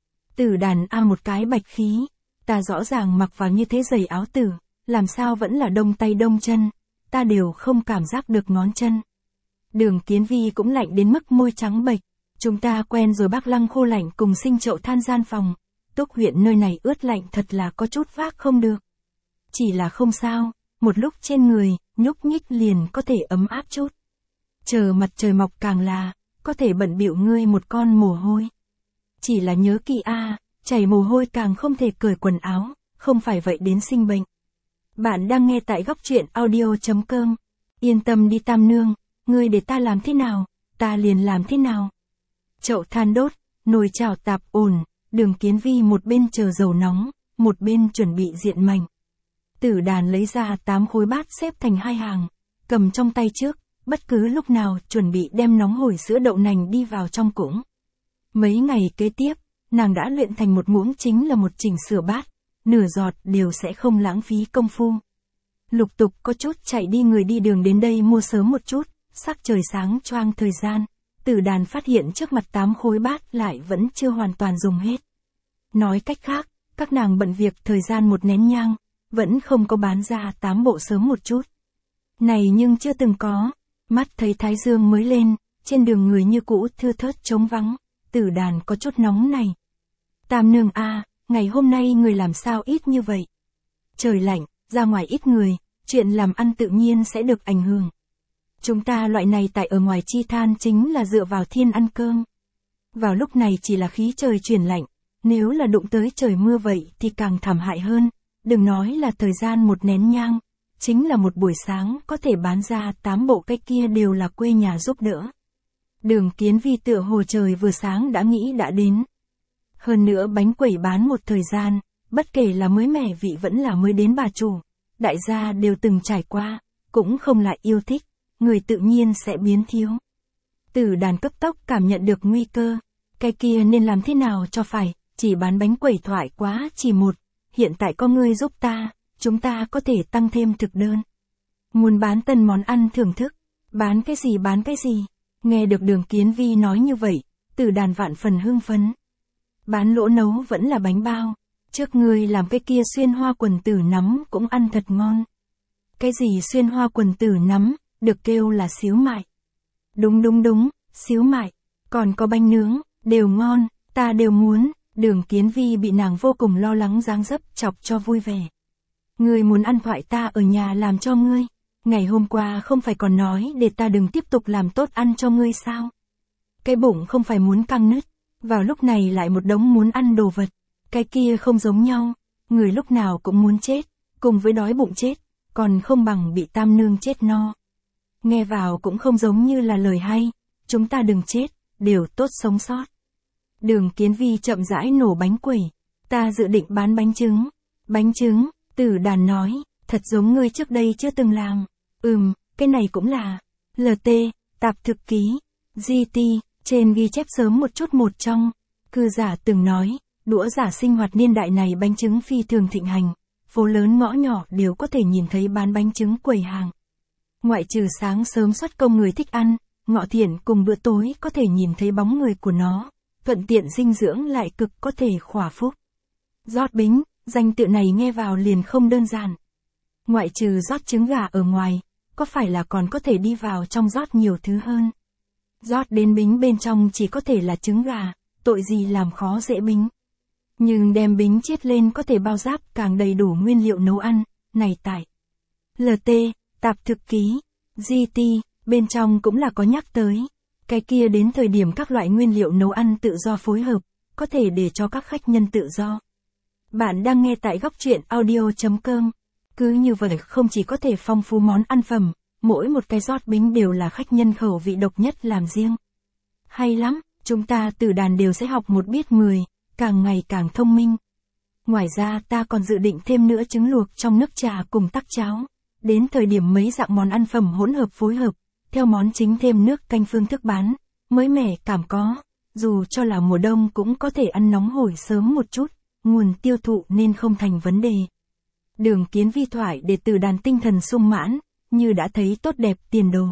Tử Đàn a một cái bạch khí, ta rõ ràng mặc vào như thế giày áo tử, làm sao vẫn là đông tay đông chân, ta đều không cảm giác được ngón chân. Đường Kiến Vi cũng lạnh đến mức môi trắng bệch, chúng ta quen rồi Bác Lăng khô lạnh cùng sinh chậu than gian phòng. Túc huyện nơi này ướt lạnh thật là có chút vác không được. Chỉ là không sao, một lúc trên người, nhúc nhích liền có thể ấm áp chút. Chờ mặt trời mọc càng là, có thể bận bịu ngươi một con mồ hôi. Chỉ là nhớ kỹ a, chảy mồ hôi càng không thể cởi quần áo, không phải vậy đến sinh bệnh. Bạn đang nghe tại góc truyện audio.com. Yên tâm đi Tam nương, ngươi để ta làm thế nào, ta liền làm thế nào. Chậu than đốt, nồi chảo tạp ổn. Đường Kiến Vi một bên chờ dầu nóng, một bên chuẩn bị diện mảnh. Tử Đàn lấy ra tám khối bát xếp thành hai hàng, cầm trong tay trước, bất cứ lúc nào chuẩn bị đem nóng hổi sữa đậu nành đi vào trong cũng. Mấy ngày kế tiếp, nàng đã luyện thành một muỗng chính là một chỉnh sửa bát, nửa giọt đều sẽ không lãng phí công phu. Lục tục có chút chạy đi người đi đường đến đây mua sớm một chút, sắc trời sáng choang thời gian. Tử Đàn phát hiện trước mặt tám khối bát lại vẫn chưa hoàn toàn dùng hết. Nói cách khác, các nàng bận việc thời gian một nén nhang, vẫn không có bán ra tám bộ sớm một chút. Này nhưng chưa từng có, mắt thấy thái dương mới lên, trên đường người như cũ thưa thớt trống vắng, Tử Đàn có chút nóng này. Tam nương a, ngày hôm nay người làm sao ít như vậy? Trời lạnh, ra ngoài ít người, chuyện làm ăn tự nhiên sẽ được ảnh hưởng. Chúng ta loại này tại ở ngoài chi than chính là dựa vào thiên ăn cơm. Vào lúc này chỉ là khí trời chuyển lạnh, nếu là đụng tới trời mưa vậy thì càng thảm hại hơn. đừng nói là thời gian một nén nhang, chính là một buổi sáng có thể bán ra tám bộ cái kia đều là quê nhà giúp đỡ. Đường Kiến Vi tựa hồ trời vừa sáng đã nghĩ đã đến. Hơn nữa bánh quẩy bán một thời gian, bất kể là mới mẻ vị vẫn là mới đến bà chủ, đại gia đều từng trải qua, cũng không lại yêu thích, người tự nhiên sẽ biến thiếu. Tử Đàn cấp tốc cảm nhận được nguy cơ, cái kia nên làm thế nào cho phải, chỉ bán bánh quẩy thoại quá chỉ một, hiện tại có ngươi giúp ta, chúng ta có thể tăng thêm thực đơn. Muốn bán tân món ăn thưởng thức, bán cái gì bán cái gì, nghe được Đường Kiến Vi nói như vậy, Tử Đàn vạn phần hưng phấn. Bán lỗ nấu vẫn là bánh bao, trước ngươi làm cái kia xuyên hoa quần tử nắm cũng ăn thật ngon. Cái gì xuyên hoa quần tử nắm, được kêu là xíu mại. Đúng đúng đúng, xíu mại, còn có bánh nướng, đều ngon, ta đều muốn. Đường Kiến Vi bị nàng vô cùng lo lắng dáng dấp chọc cho vui vẻ. Ngươi muốn ăn thoại ta ở nhà làm cho ngươi, ngày hôm qua không phải còn nói để ta đừng tiếp tục làm tốt ăn cho ngươi sao? Cái bụng không phải muốn căng nứt, vào lúc này lại một đống muốn ăn đồ vật, cái kia không giống nhau, người lúc nào cũng muốn chết, cùng với đói bụng chết, còn không bằng bị tam nương chết no. Nghe vào cũng không giống như là lời hay, chúng ta đừng chết, đều tốt sống sót. Đường Kiến Vi chậm rãi nổ bánh quẩy, ta dự định bán bánh trứng. Bánh trứng, Tử Đàn nói, thật giống ngươi trước đây chưa từng làm. Ừm, cái này cũng là lờ tê, tạp thực ký, giê tê, trên ghi chép sớm một chút một trong. Cư giả từng nói, đũa giả sinh hoạt niên đại này bánh trứng phi thường thịnh hành, phố lớn ngõ nhỏ đều có thể nhìn thấy bán bánh trứng quầy hàng. Ngoại trừ sáng sớm xuất công người thích ăn, ngọ thiện cùng bữa tối có thể nhìn thấy bóng người của nó, thuận tiện dinh dưỡng lại cực có thể khỏa phúc. Rót bính, danh tự này nghe vào liền không đơn giản. Ngoại trừ rót trứng gà ở ngoài, có phải là còn có thể đi vào trong rót nhiều thứ hơn. Rót đến bính bên trong chỉ có thể là trứng gà, tội gì làm khó dễ bính. Nhưng đem bính chiết lên có thể bao giáp càng đầy đủ nguyên liệu nấu ăn, này tại lờ tê, tạp thực ký, giê tê, bên trong cũng là có nhắc tới. Cái kia đến thời điểm các loại nguyên liệu nấu ăn tự do phối hợp, có thể để cho các khách nhân tự do. Bạn đang nghe tại góc truyện audio chấm com. Cứ như vậy không chỉ có thể phong phú món ăn phẩm, mỗi một cái rót bính đều là khách nhân khẩu vị độc nhất làm riêng. Hay lắm, chúng ta Tử Đàn đều sẽ học một biết mười, càng ngày càng thông minh. Ngoài ra ta còn dự định thêm nữa trứng luộc trong nước trà cùng tắc cháo. Đến thời điểm mấy dạng món ăn phẩm hỗn hợp phối hợp, theo món chính thêm nước canh phương thức bán, mới mẻ cảm có, dù cho là mùa đông cũng có thể ăn nóng hổi sớm một chút, nguồn tiêu thụ nên không thành vấn đề. Đường Kiến Vi thoại để Tử Đàn tinh thần sung mãn, như đã thấy tốt đẹp tiền đồ.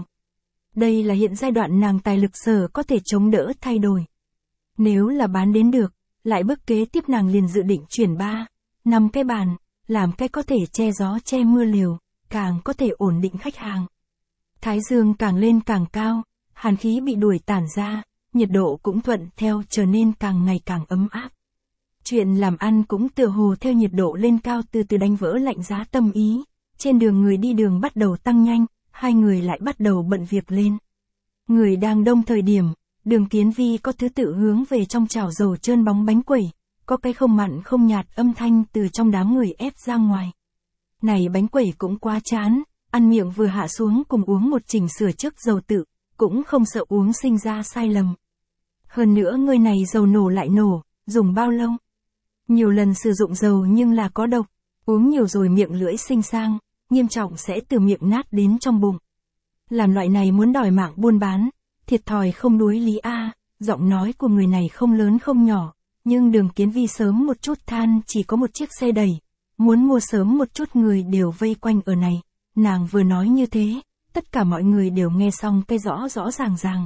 Đây là hiện giai đoạn nàng tài lực sở có thể chống đỡ thay đổi. Nếu là bán đến được, lại bước kế tiếp nàng liền dự định chuyển ba, năm cái bàn, làm cái có thể che gió che mưa liều, càng có thể ổn định khách hàng. Thái dương càng lên càng cao, hàn khí bị đuổi tản ra, nhiệt độ cũng thuận theo trở nên càng ngày càng ấm áp. Chuyện làm ăn cũng tựa hồ theo nhiệt độ lên cao từ từ đánh vỡ lạnh giá tâm ý, trên đường người đi đường bắt đầu tăng nhanh, hai người lại bắt đầu bận việc lên. Người đang đông thời điểm, Đường Kiến Vi có thứ tự hướng về trong chảo dầu trơn bóng bánh quẩy, có cái không mặn không nhạt âm thanh từ trong đám người ép ra ngoài. Này bánh quẩy cũng quá chán, ăn miệng vừa hạ xuống cùng uống một chỉnh sửa trước dầu tự, cũng không sợ uống sinh ra sai lầm. Hơn nữa người này dầu nổ lại nổ, dùng bao lâu? Nhiều lần sử dụng dầu nhưng là có độc, uống nhiều rồi miệng lưỡi sinh sang, nghiêm trọng sẽ từ miệng nát đến trong bụng. Làm loại này muốn đòi mạng buôn bán, thiệt thòi không đuối lý a. Giọng nói của người này không lớn không nhỏ, nhưng Đường Kiến Vi sớm một chút than chỉ có một chiếc xe đẩy, muốn mua sớm một chút người đều vây quanh ở này. Nàng vừa nói như thế, tất cả mọi người đều nghe xong cái rõ rõ ràng ràng.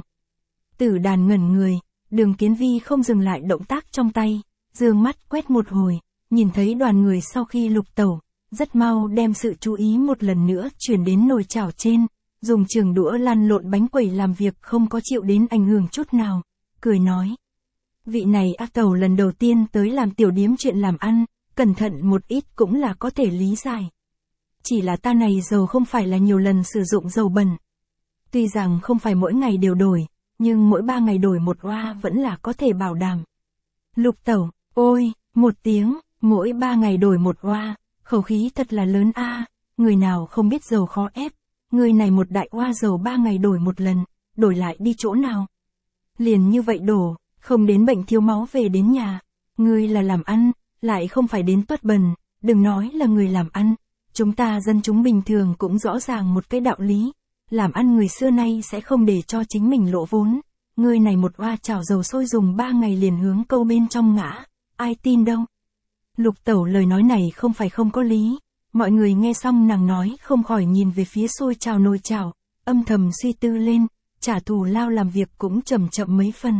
Tử Đàn ngẩn người, Đường Kiến Vi không dừng lại động tác trong tay, dương mắt quét một hồi, nhìn thấy đoàn người sau khi lục tẩu, rất mau đem sự chú ý một lần nữa chuyển đến nồi chảo trên, dùng trường đũa lăn lộn bánh quẩy làm việc không có chịu đến ảnh hưởng chút nào, cười nói. Vị này ác tẩu lần đầu tiên tới làm tiểu điếm chuyện làm ăn, cẩn thận một ít cũng là có thể lý giải. Chỉ là ta này dầu không phải là nhiều lần sử dụng dầu bẩn. Tuy rằng không phải mỗi ngày đều đổi, nhưng mỗi ba ngày đổi một oa vẫn là có thể bảo đảm. Lục tẩu, ôi, một tiếng, mỗi ba ngày đổi một oa, khẩu khí thật là lớn a, người nào không biết dầu khó ép, người này một đại oa dầu ba ngày đổi một lần, đổi lại đi chỗ nào. Liền như vậy đổ, không đến bệnh thiếu máu về đến nhà, người là làm ăn, lại không phải đến tuất bần, đừng nói là người làm ăn, chúng ta dân chúng bình thường cũng rõ ràng một cái đạo lý, làm ăn người xưa nay sẽ không để cho chính mình lỗ vốn, người này một oa chảo dầu sôi dùng ba ngày liền hướng câu bên trong ngã, ai tin đâu. Lục Tẩu lời nói này không phải không có lý, mọi người nghe xong nàng nói không khỏi nhìn về phía sôi chảo nồi chảo, âm thầm suy tư lên, trả thù lao làm việc cũng chậm chậm mấy phần.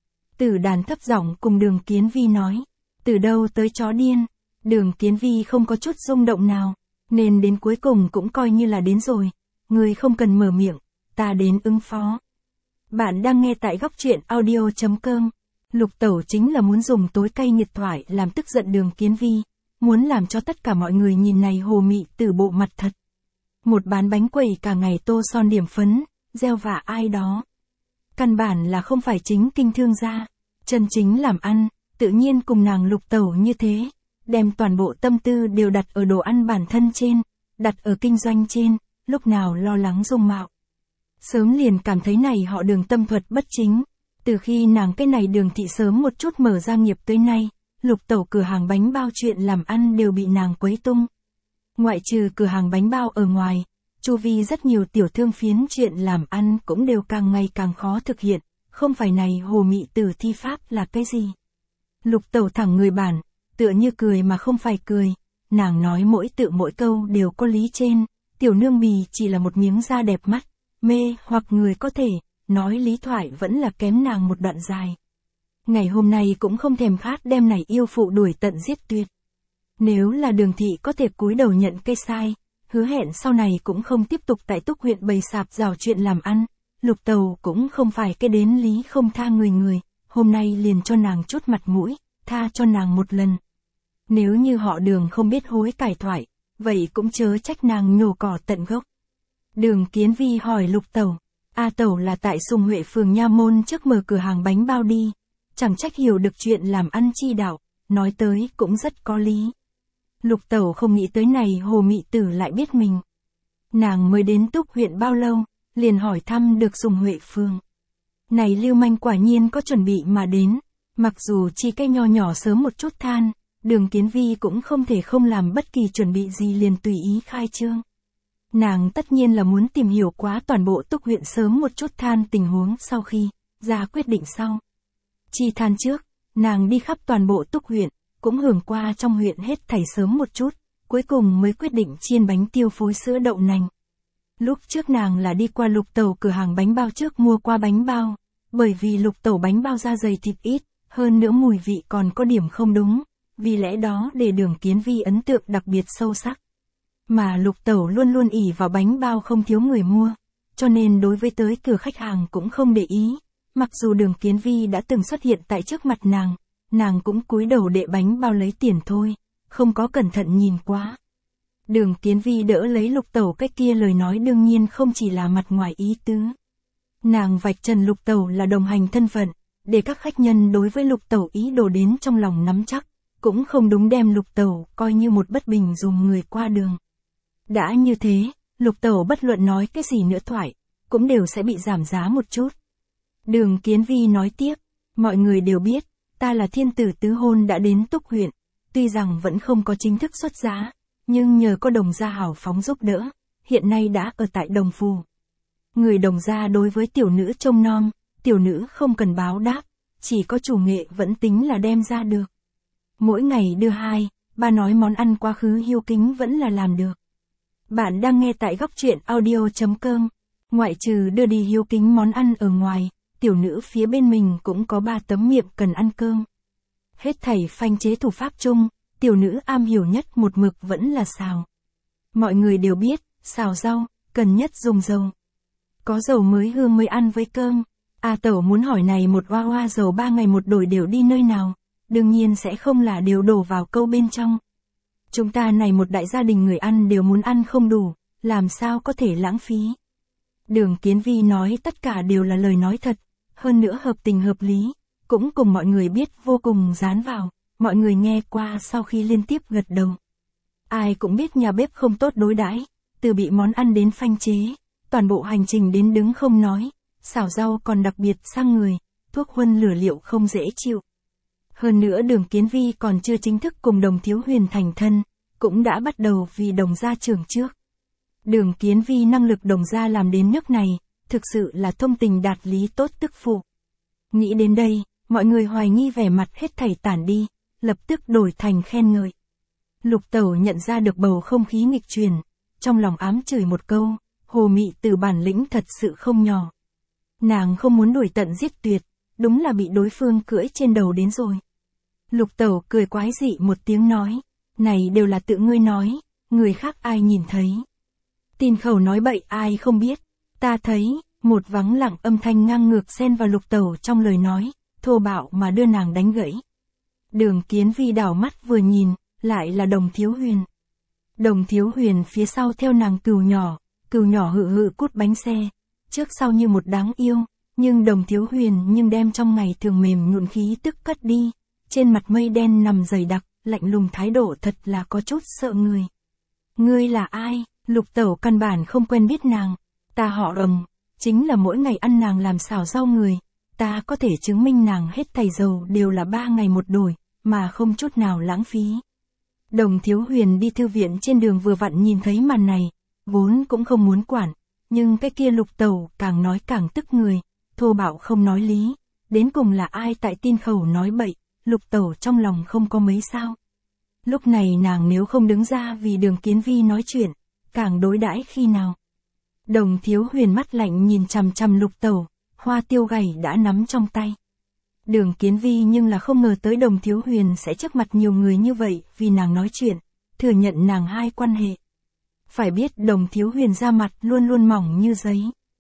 Tử Đàn thấp giọng cùng Đường Kiến Vi nói, từ đâu tới chó điên, Đường Kiến Vi không có chút rung động nào, nên đến cuối cùng cũng coi như là đến rồi, người không cần mở miệng, ta đến ứng phó. Bạn đang nghe tại góc truyện audio chấm com. Lục Tẩu chính là muốn dùng tối cay nhiệt thoại làm tức giận Đường Kiến Vi, muốn làm cho tất cả mọi người nhìn này hồ mị từ bộ mặt thật. Một bán bánh quẩy cả ngày tô son điểm phấn, gieo vạ ai đó. Căn bản là không phải chính kinh thương gia, chân chính làm ăn, tự nhiên cùng nàng Lục Tẩu như thế, đem toàn bộ tâm tư đều đặt ở đồ ăn bản thân trên, đặt ở kinh doanh trên, lúc nào lo lắng dung mạo. Sớm liền cảm thấy này họ Đường tâm thuật bất chính. Từ khi nàng cái này Đường thị sớm một chút mở ra nghiệp tới nay, Lục Tẩu cửa hàng bánh bao chuyện làm ăn đều bị nàng quấy tung. Ngoại trừ cửa hàng bánh bao ở ngoài, chu vi rất nhiều tiểu thương phiến chuyện làm ăn cũng đều càng ngày càng khó thực hiện, không phải này hồ mị tử thi pháp là cái gì. Lục Tẩu thẳng người bản, tựa như cười mà không phải cười, nàng nói mỗi tự mỗi câu đều có lý trên, tiểu nương bì chỉ là một miếng da đẹp mắt, mê hoặc người có thể, nói lý thoại vẫn là kém nàng một đoạn dài. Ngày hôm nay cũng không thèm khát đem này yêu phụ đuổi tận giết tuyệt. Nếu là Đường thị có thể cúi đầu nhận cây sai, hứa hẹn sau này cũng không tiếp tục tại Túc huyện bày sạp rào chuyện làm ăn, Lục Tẩu cũng không phải cái đến lý không tha người người, hôm nay liền cho nàng chút mặt mũi, tha cho nàng một lần. Nếu như họ Đường không biết hối cải thoại, vậy cũng chớ trách nàng nhổ cỏ tận gốc. Đường Kiến Vi hỏi Lục Tẩu, A Tẩu là tại Sùng Huệ phường Nha Môn trước mở cửa hàng bánh bao đi, chẳng trách hiểu được chuyện làm ăn chi đạo, nói tới cũng rất có lý. Lục Tẩu không nghĩ tới này hồ mị tử lại biết mình. Nàng mới đến Túc huyện bao lâu, liền hỏi thăm được Sùng Huệ phường. Này lưu manh quả nhiên có chuẩn bị mà đến, mặc dù chi cái nho nhỏ sớm một chút than, Đường Kiến Vi cũng không thể không làm bất kỳ chuẩn bị gì liền tùy ý khai trương. Nàng tất nhiên là muốn tìm hiểu quá toàn bộ Túc huyện sớm một chút than tình huống sau khi ra quyết định sau. Chi than trước, nàng đi khắp toàn bộ Túc huyện, cũng hưởng qua trong huyện hết thảy sớm một chút, cuối cùng mới quyết định chiên bánh tiêu phối sữa đậu nành. Lúc trước nàng là đi qua Lục Tẩu cửa hàng bánh bao trước mua qua bánh bao, bởi vì Lục Tẩu bánh bao da dày thịt ít, hơn nữa mùi vị còn có điểm không đúng, vì lẽ đó để Đường Kiến Vi ấn tượng đặc biệt sâu sắc. Mà Lục Tẩu luôn luôn ỷ vào bánh bao không thiếu người mua, cho nên đối với tới cửa khách hàng cũng không để ý, mặc dù Đường Kiến Vi đã từng xuất hiện tại trước mặt nàng, nàng cũng cúi đầu đệ bánh bao lấy tiền thôi, không có cẩn thận nhìn quá. Đường Kiến Vi đỡ lấy Lục Tẩu cái kia lời nói đương nhiên không chỉ là mặt ngoài ý tứ. Nàng vạch trần Lục Tẩu là đồng hành thân phận, để các khách nhân đối với Lục Tẩu ý đồ đến trong lòng nắm chắc, cũng không đúng đem Lục Tẩu coi như một bất bình dùng người qua đường. Đã như thế, Lục Tẩu bất luận nói cái gì nữa thoại, cũng đều sẽ bị giảm giá một chút. Đường Kiến Vi nói tiếp, mọi người đều biết, ta là thiên tử tứ hôn đã đến Túc huyện, tuy rằng vẫn không có chính thức xuất giá, nhưng nhờ có Đồng gia hào phóng giúp đỡ, hiện nay đã ở tại Đồng Phù. Người Đồng gia đối với tiểu nữ trông nom, tiểu nữ không cần báo đáp, chỉ có chủ nghệ vẫn tính là đem ra được. Mỗi ngày đưa hai, ba nói món ăn quá khứ hiếu kính vẫn là làm được. Bạn đang nghe tại góc truyện audio chấm com. Ngoại trừ đưa đi hiếu kính món ăn ở ngoài, tiểu nữ phía bên mình cũng có ba tấm miệng cần ăn cơm. Hết thảy phanh chế thủ pháp chung, tiểu nữ am hiểu nhất một mực vẫn là xào. Mọi người đều biết, xào rau, cần nhất dùng dầu. Có dầu mới hương mới ăn với cơm. A Tẩu muốn hỏi này một oa oa dầu ba ngày một đổi đều đi nơi nào, đương nhiên sẽ không là đều đổ vào câu bên trong. Chúng ta này một đại gia đình người ăn đều muốn ăn không đủ, làm sao có thể lãng phí. Đường Kiến Vi nói tất cả đều là lời nói thật, hơn nữa hợp tình hợp lý, cũng cùng mọi người biết vô cùng dán vào, mọi người nghe qua sau khi liên tiếp gật đầu. Ai cũng biết nhà bếp không tốt đối đãi, từ bị món ăn đến phanh chế, toàn bộ hành trình đến đứng không nói, xào rau còn đặc biệt sang người, thuốc huân lửa liệu không dễ chịu. Hơn nữa Đường Kiến Vi còn chưa chính thức cùng Đồng Thiếu Huyền thành thân, cũng đã bắt đầu vì Đồng gia trưởng trước. Đường Kiến Vi năng lực Đồng gia làm đến nước này, thực sự là thông tình đạt lý tốt tức phụ. Nghĩ đến đây, mọi người hoài nghi vẻ mặt hết thảy tản đi, lập tức đổi thành khen ngợi. Lục Tẩu nhận ra được bầu không khí nghịch chuyển, trong lòng ám chửi một câu, Hồ Mị Từ bản lĩnh thật sự không nhỏ. Nàng không muốn đuổi tận giết tuyệt, đúng là bị đối phương cưỡi trên đầu đến rồi. Lục Tẩu cười quái dị một tiếng nói, này đều là tự ngươi nói, người khác ai nhìn thấy. Tin khẩu nói bậy ai không biết, ta thấy, một vắng lặng âm thanh ngang ngược xen vào Lục Tẩu trong lời nói, thô bạo mà đưa nàng đánh gãy. Đường Kiến Vi đảo mắt vừa nhìn, lại là Đồng Thiếu Huyền. Đồng Thiếu Huyền phía sau theo nàng cừu nhỏ, cừu nhỏ hự hự cút bánh xe, trước sau như một đáng yêu, nhưng Đồng Thiếu Huyền nhưng đem trong ngày thường mềm nhũn khí tức cất đi, trên mặt mây đen nằm dày đặc, lạnh lùng thái độ thật là có chút sợ người. Ngươi là ai? Lục Tẩu căn bản không quen biết nàng, ta họ Đồng, chính là mỗi ngày ăn nàng làm xào rau người, ta có thể chứng minh nàng hết thảy dầu đều là ba ngày một đổi, mà không chút nào lãng phí. Đồng Thiếu Huyền đi thư viện trên đường vừa vặn nhìn thấy màn này, vốn cũng không muốn quản, nhưng cái kia Lục Tẩu càng nói càng tức người, thô bạo không nói lý, đến cùng là ai tại tin khẩu nói bậy, Lục Tẩu trong lòng không có mấy sao. Lúc này nàng nếu không đứng ra vì Đường Kiến Vi nói chuyện, càng đối đãi khi nào. Đồng Thiếu Huyền mắt lạnh nhìn chằm chằm Lục Tẩu, hoa tiêu gảy đã nắm trong tay. Đường Kiến Vi nhưng là không ngờ tới Đồng Thiếu Huyền sẽ trước mặt nhiều người như vậy vì nàng nói chuyện, thừa nhận nàng hai quan hệ. Phải biết Đồng Thiếu Huyền ra mặt luôn luôn mỏng như giấy.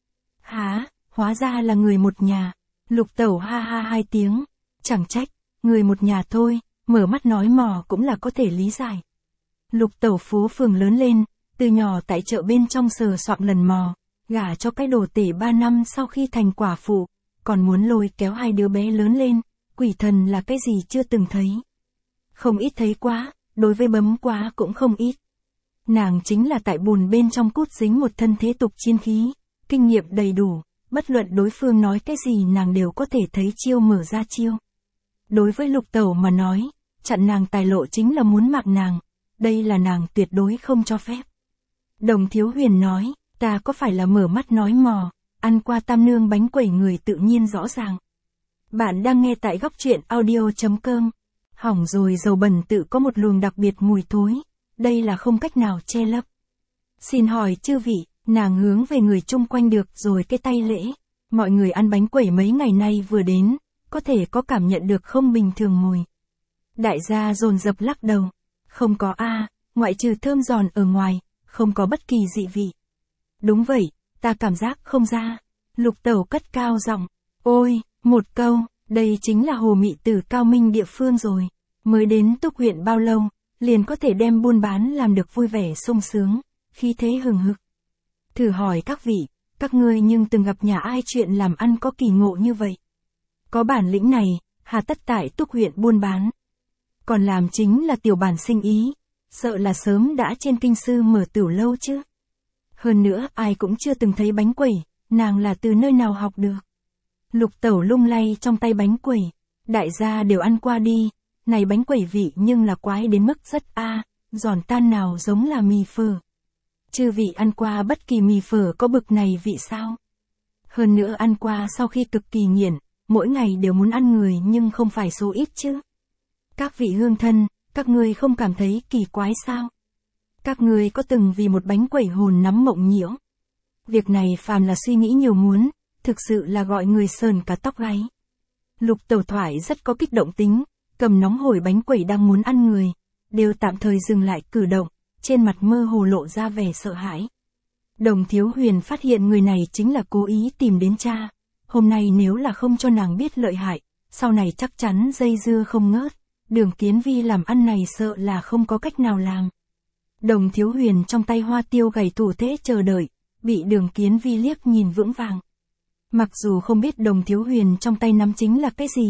Há, hóa ra là người một nhà. Lục Tẩu ha ha hai tiếng, chẳng trách, người một nhà thôi, mở mắt nói mò cũng là có thể lý giải. Lục Tẩu phố phường lớn lên, từ nhỏ tại chợ bên trong sờ soạng lần mò, gả cho cái đồ tể ba năm sau khi thành quả phụ, còn muốn lôi kéo hai đứa bé lớn lên, quỷ thần là cái gì chưa từng thấy. Không ít thấy quá, đối với bấm quá cũng không ít. Nàng chính là tại bùn bên trong cút dính một thân thế tục chiến khí, kinh nghiệm đầy đủ, bất luận đối phương nói cái gì nàng đều có thể thấy chiêu mở ra chiêu. Đối với Lục Tẩu mà nói, chặn nàng tài lộ chính là muốn mạng nàng, đây là nàng tuyệt đối không cho phép. Đồng Thiếu Huyền nói, ta có phải là mở mắt nói mò, ăn qua tam nương bánh quẩy người tự nhiên rõ ràng. Bạn đang nghe tại góc truyện audio chấm com. Hỏng rồi dầu bẩn tự có một luồng đặc biệt mùi thối, đây là không cách nào che lấp. Xin hỏi chư vị, nàng hướng về người chung quanh được rồi cái tay lễ, mọi người ăn bánh quẩy mấy ngày nay vừa đến, có thể có cảm nhận được không bình thường mùi. Đại gia dồn dập lắc đầu, không có a, ngoại trừ thơm giòn ở ngoài, không có bất kỳ dị vị. Đúng vậy, ta cảm giác không ra. Lục Tẩu cất cao giọng, ôi, một câu, đây chính là Hồ Mị Từ cao minh địa phương rồi. Mới đến Túc huyện bao lâu, liền có thể đem buôn bán làm được vui vẻ sung sướng, khí thế hừng hực. Thử hỏi các vị, các ngươi nhưng từng gặp nhà ai chuyện làm ăn có kỳ ngộ như vậy. Có bản lĩnh này, hà tất tại Túc huyện buôn bán. Còn làm chính là tiểu bản sinh ý, sợ là sớm đã trên kinh sư mở tiểu lâu chứ. Hơn nữa ai cũng chưa từng thấy bánh quẩy, nàng là từ nơi nào học được. Lục Tẩu lung lay trong tay bánh quẩy, đại gia đều ăn qua đi, này bánh quẩy vị nhưng là quái đến mức rất a, à, giòn tan nào giống là mì phở. Chư vị ăn qua bất kỳ mì phở có bực này vị sao? Hơn nữa ăn qua sau khi cực kỳ nghiện, mỗi ngày đều muốn ăn người nhưng không phải số ít chứ. Các vị hương thân, các ngươi không cảm thấy kỳ quái sao? Các ngươi có từng vì một bánh quẩy hồn nắm mộng nhiễu? Việc này phàm là suy nghĩ nhiều muốn, thực sự là gọi người sờn cả tóc gáy. Lục Tẩu thoại rất có kích động tính, cầm nóng hổi bánh quẩy đang muốn ăn người, đều tạm thời dừng lại cử động, trên mặt mơ hồ lộ ra vẻ sợ hãi. Đồng Thiếu Huyền phát hiện người này chính là cố ý tìm đến cha, hôm nay nếu là không cho nàng biết lợi hại, sau này chắc chắn dây dưa không ngớt, Đường Kiến Vi làm ăn này sợ là không có cách nào làm. Đồng Thiếu Huyền trong tay hoa tiêu gảy thủ thế chờ đợi, bị Đường Kiến Vi liếc nhìn vững vàng. Mặc dù không biết Đồng Thiếu Huyền trong tay nắm chính là cái gì,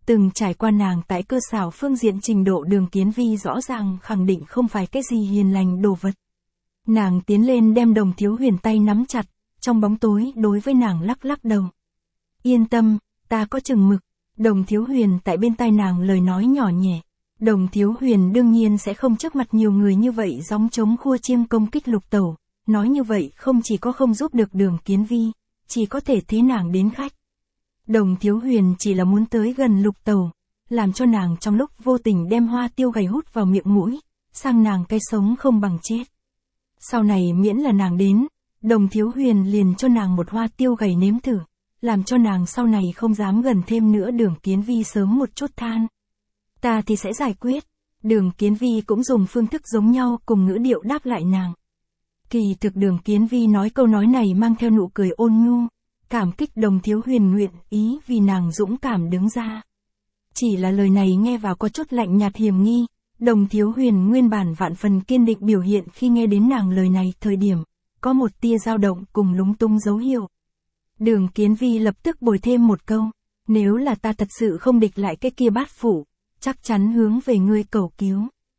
Từng trải qua nàng tại cơ xảo phương diện trình độ Đường Kiến Vi rõ ràng khẳng định không phải cái gì hiền lành đồ vật. Nàng tiến lên đem Đồng Thiếu Huyền tay nắm chặt, trong bóng tối đối với nàng lắc lắc đầu. Yên tâm, ta có chừng mực. Đồng Thiếu Huyền tại bên tai nàng lời nói nhỏ nhẹ. Đồng Thiếu Huyền đương nhiên sẽ không trước mặt nhiều người như vậy gióng trống khua chiêng công kích Lục Tẩu. Nói như vậy không chỉ có không giúp được Đường Kiến Vi, chỉ có thể thế nàng đến khách. Đồng Thiếu Huyền chỉ là muốn tới gần Lục Tẩu, làm cho nàng trong lúc vô tình đem hoa tiêu gầy hút vào miệng mũi, sang nàng cái sống không bằng chết. Sau này miễn là nàng đến, Đồng Thiếu Huyền liền cho nàng một hoa tiêu gầy nếm thử, làm cho nàng sau này không dám gần thêm nữa. Đường Kiến Vi sớm một chút than. Ta thì sẽ giải quyết. Đường Kiến Vi cũng dùng phương thức giống nhau cùng ngữ điệu đáp lại nàng. Kỳ thực Đường Kiến Vi nói câu nói này mang theo nụ cười ôn nhu, cảm kích Đồng Thiếu Huyền nguyện ý vì nàng dũng cảm đứng ra. Chỉ là lời này nghe vào có chút lạnh nhạt hiềm nghi, Đồng Thiếu Huyền nguyên bản vạn phần kiên định biểu hiện khi nghe đến nàng lời này thời điểm, có một tia dao động cùng lúng tung dấu hiệu. Đường Kiến Vi lập tức bồi thêm một câu, nếu là ta thật sự không địch lại cái kia bát phủ, chắc chắn hướng về ngươi cầu cứu.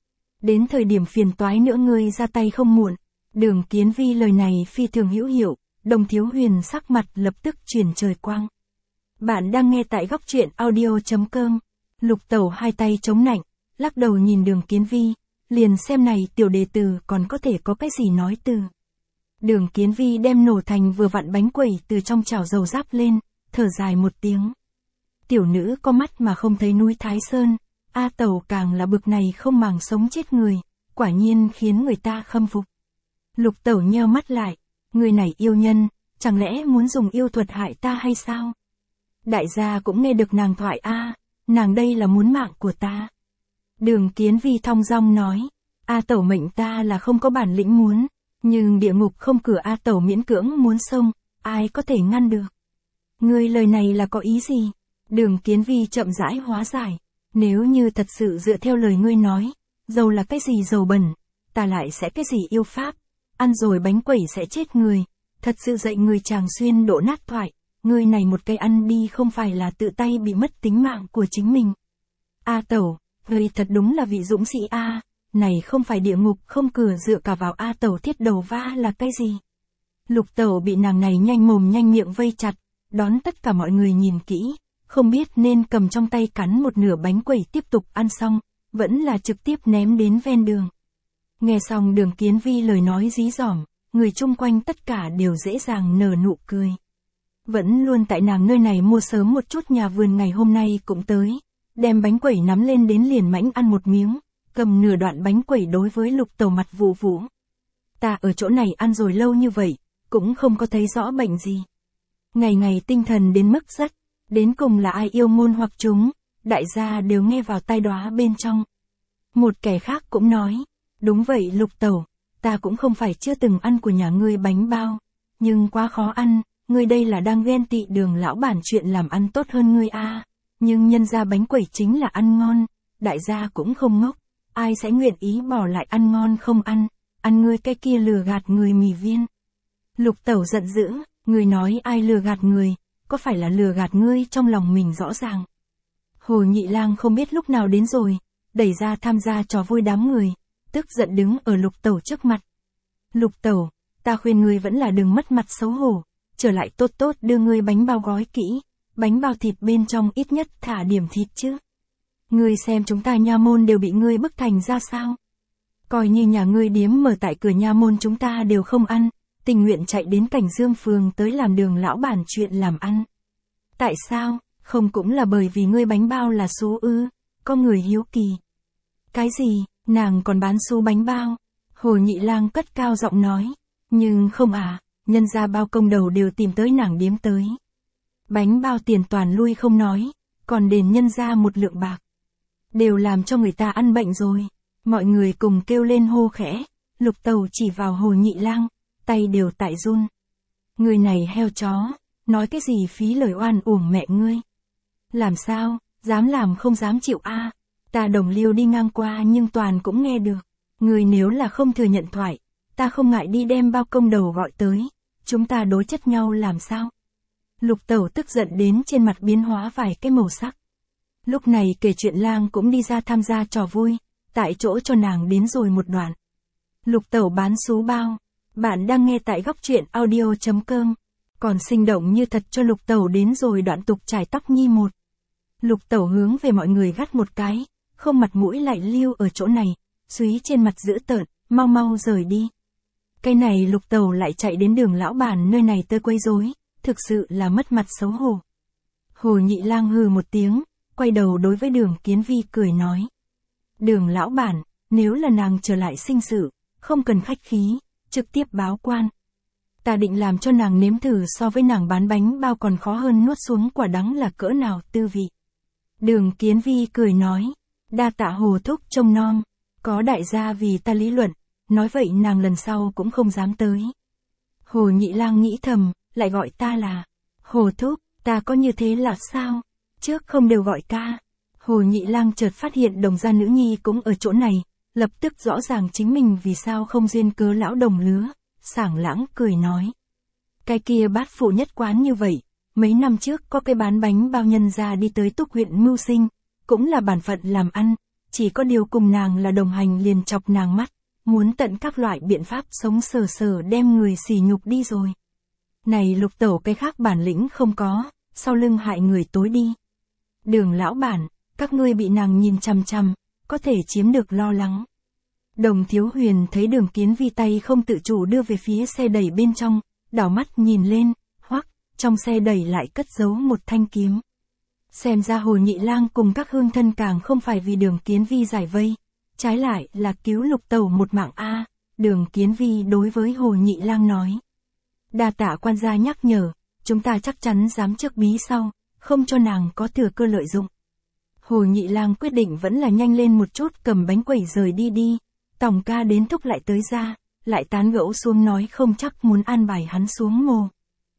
Đến thời điểm phiền toái nữa ngươi ra tay không muộn. Đường Kiến Vi lời này phi thường hữu hiệu, Đồng Thiếu Huyền sắc mặt lập tức chuyển trời quang. Bạn đang nghe tại góc truyện audio chấm com. Lục Tẩu hai tay chống nạnh, lắc đầu nhìn Đường Kiến Vi, liền xem này tiểu đệ tử còn có thể có cái gì nói từ. Đường Kiến Vi đem nổ thành vừa vặn bánh quẩy từ trong chảo dầu ráp lên, thở dài một tiếng. Tiểu nữ có mắt mà không thấy núi Thái Sơn, A Tẩu càng là bực này không màng sống chết người, quả nhiên khiến người ta khâm phục. Lục Tẩu nheo mắt lại, người này yêu nhân, chẳng lẽ muốn dùng yêu thuật hại ta hay sao? Đại gia cũng nghe được nàng thoại a, nàng đây là muốn mạng của ta. Đường Kiến Vi thong dong nói, A Tẩu mệnh ta là không có bản lĩnh muốn, nhưng địa ngục không cửa A Tẩu miễn cưỡng muốn xông, ai có thể ngăn được. Ngươi lời này là có ý gì? Đường Kiến Vi chậm rãi hóa giải, nếu như thật sự dựa theo lời ngươi nói, dầu là cái gì dầu bẩn, ta lại sẽ cái gì yêu pháp, ăn rồi bánh quẩy sẽ chết người, thật sự dạy người chàng xuyên đổ nát thoại, ngươi này một cây ăn đi không phải là tự tay bị mất tính mạng của chính mình. A Tẩu, ngươi thật đúng là vị dũng sĩ a, này không phải địa ngục không cửa dựa cả vào A Tẩu thiết đầu va là cái gì? Lục Tẩu bị nàng này nhanh mồm nhanh miệng vây chặt, đón tất cả mọi người nhìn kỹ, không biết nên cầm trong tay cắn một nửa bánh quẩy tiếp tục ăn xong, vẫn là trực tiếp ném đến ven đường. Nghe xong Đường Kiến Vi lời nói dí dỏm, người chung quanh tất cả đều dễ dàng nở nụ cười. Vẫn luôn tại nàng nơi này mua sớm một chút nhà vườn ngày hôm nay cũng tới, đem bánh quẩy nắm lên đến liền mãnh ăn một miếng, cầm nửa đoạn bánh quẩy đối với Lục Tẩu mặt vụ vụ. Ta ở chỗ này ăn rồi lâu như vậy, cũng không có thấy rõ bệnh gì. Ngày ngày tinh thần đến mức rất, đến cùng là ai yêu ngôn hoặc chúng, đại gia đều nghe vào tai đóa bên trong. Một kẻ khác cũng nói, đúng vậy Lục Tẩu, ta cũng không phải chưa từng ăn của nhà ngươi bánh bao, nhưng quá khó ăn, ngươi đây là đang ghen tị Đường lão bản chuyện làm ăn tốt hơn ngươi a. Nhưng nhân ra bánh quẩy chính là ăn ngon, đại gia cũng không ngốc, ai sẽ nguyện ý bỏ lại ăn ngon không ăn, ăn ngươi cái kia lừa gạt người mì viên. Lục Tẩu giận dữ, ngươi nói ai lừa gạt người, có phải là lừa gạt ngươi trong lòng mình rõ ràng. Hồ Nhị Lang không biết lúc nào đến rồi, đẩy ra tham gia trò vui đám người, tức giận đứng ở Lục Tẩu trước mặt. Lục Tẩu, ta khuyên ngươi vẫn là đừng mất mặt xấu hổ, trở lại tốt tốt đưa ngươi bánh bao gói kỹ, bánh bao thịt bên trong ít nhất thả điểm thịt chứ. Ngươi xem chúng ta nha môn đều bị ngươi bức thành ra sao. Coi như nhà ngươi điếm mở tại cửa nha môn chúng ta đều không ăn, tình nguyện chạy đến Cảnh Dương phường tới làm Đường lão bản chuyện làm ăn. Tại sao, không cũng là bởi vì ngươi bánh bao là số ư, có người hiếu kỳ. Cái gì, nàng còn bán số bánh bao? Hồ Nhị Lang cất cao giọng nói, nhưng không à, nhân ra bao công đầu đều tìm tới nàng điếm tới. Bánh bao tiền toàn lui không nói, còn đền nhân ra một lượng bạc. Đều làm cho người ta ăn bệnh rồi. Mọi người cùng kêu lên hô khẽ, Lục Tẩu chỉ vào Hồ Nhị Lang, tay đều tại run. Người này heo chó, nói cái gì phí lời oan uổng mẹ ngươi. Làm sao, dám làm không dám chịu a. À. Ta đồng liêu đi ngang qua nhưng toàn cũng nghe được. Người nếu là không thừa nhận thoại, ta không ngại đi đem bao công đầu gọi tới, chúng ta đối chất nhau làm sao. Lục Tẩu tức giận đến trên mặt biến hóa vài cái màu sắc. Lúc này kể chuyện lang cũng đi ra tham gia trò vui, tại chỗ cho nàng đến rồi một đoạn. Lục Tẩu bán sú bao. Bạn đang nghe tại góc truyện audio chấm com. Còn sinh động như thật cho Lục Tẩu đến rồi đoạn tục chải tóc nhi một. Lục Tẩu hướng về mọi người gắt một cái, không mặt mũi lại lưu ở chỗ này, súy trên mặt dữ tợn, mau mau rời đi. Cái này Lục Tẩu lại chạy đến Đường lão bản nơi này tới quấy rối, thực sự là mất mặt xấu hổ. Hồ Nhị Lang hừ một tiếng, quay đầu đối với Đường Kiến Vi cười nói. Đường lão bản, nếu là nàng trở lại sinh sự, không cần khách khí, trực tiếp báo quan. Ta định làm cho nàng nếm thử so với nàng bán bánh bao còn khó hơn nuốt xuống quả đắng là cỡ nào tư vị. Đường Kiến Vi cười nói, đa tạ Hồ thúc trông nom, có đại gia vì ta lý luận, nói vậy nàng lần sau cũng không dám tới. Hồ Nhị Lang nghĩ thầm, lại gọi ta là Hồ thúc, ta có như thế là sao? Trước không đều gọi ca. Hồ Nhị Lang chợt phát hiện Đồng gia nữ nhi cũng ở chỗ này, lập tức rõ ràng chính mình vì sao không duyên cớ lão đồng lứa, sảng lãng cười nói. Cái kia bát phụ nhất quán như vậy, mấy năm trước có cái bán bánh bao nhân ra đi tới Túc huyện mưu sinh, cũng là bản phận làm ăn, chỉ có điều cùng nàng là đồng hành liền chọc nàng mắt, muốn tận các loại biện pháp sống sờ sờ đem người sỉ nhục đi rồi. Này Lục Tẩu cái khác bản lĩnh không có, sau lưng hại người tối đi. Đường lão bản, các ngươi bị nàng nhìn chằm chằm, có thể chiếm được lo lắng. Đồng Thiếu Huyền thấy Đường Kiến Vi tay không tự chủ đưa về phía xe đẩy bên trong, đảo mắt nhìn lên, hoắc, trong xe đẩy lại cất giấu một thanh kiếm. Xem ra Hồ Nhị Lang cùng các hương thân càng không phải vì Đường Kiến Vi giải vây, trái lại là cứu Lục Tẩu một mạng a. Đường Kiến Vi đối với Hồ Nhị Lang nói. Đa tạ quan gia nhắc nhở, chúng ta chắc chắn dám trước bí sau, không cho nàng có thừa cơ lợi dụng. Hồ Nhị Lang quyết định vẫn là nhanh lên một chút cầm bánh quẩy rời đi đi. Tòng ca đến thúc lại tới ra, lại tán gẫu xuống nói không chắc muốn an bài hắn xuống mồ.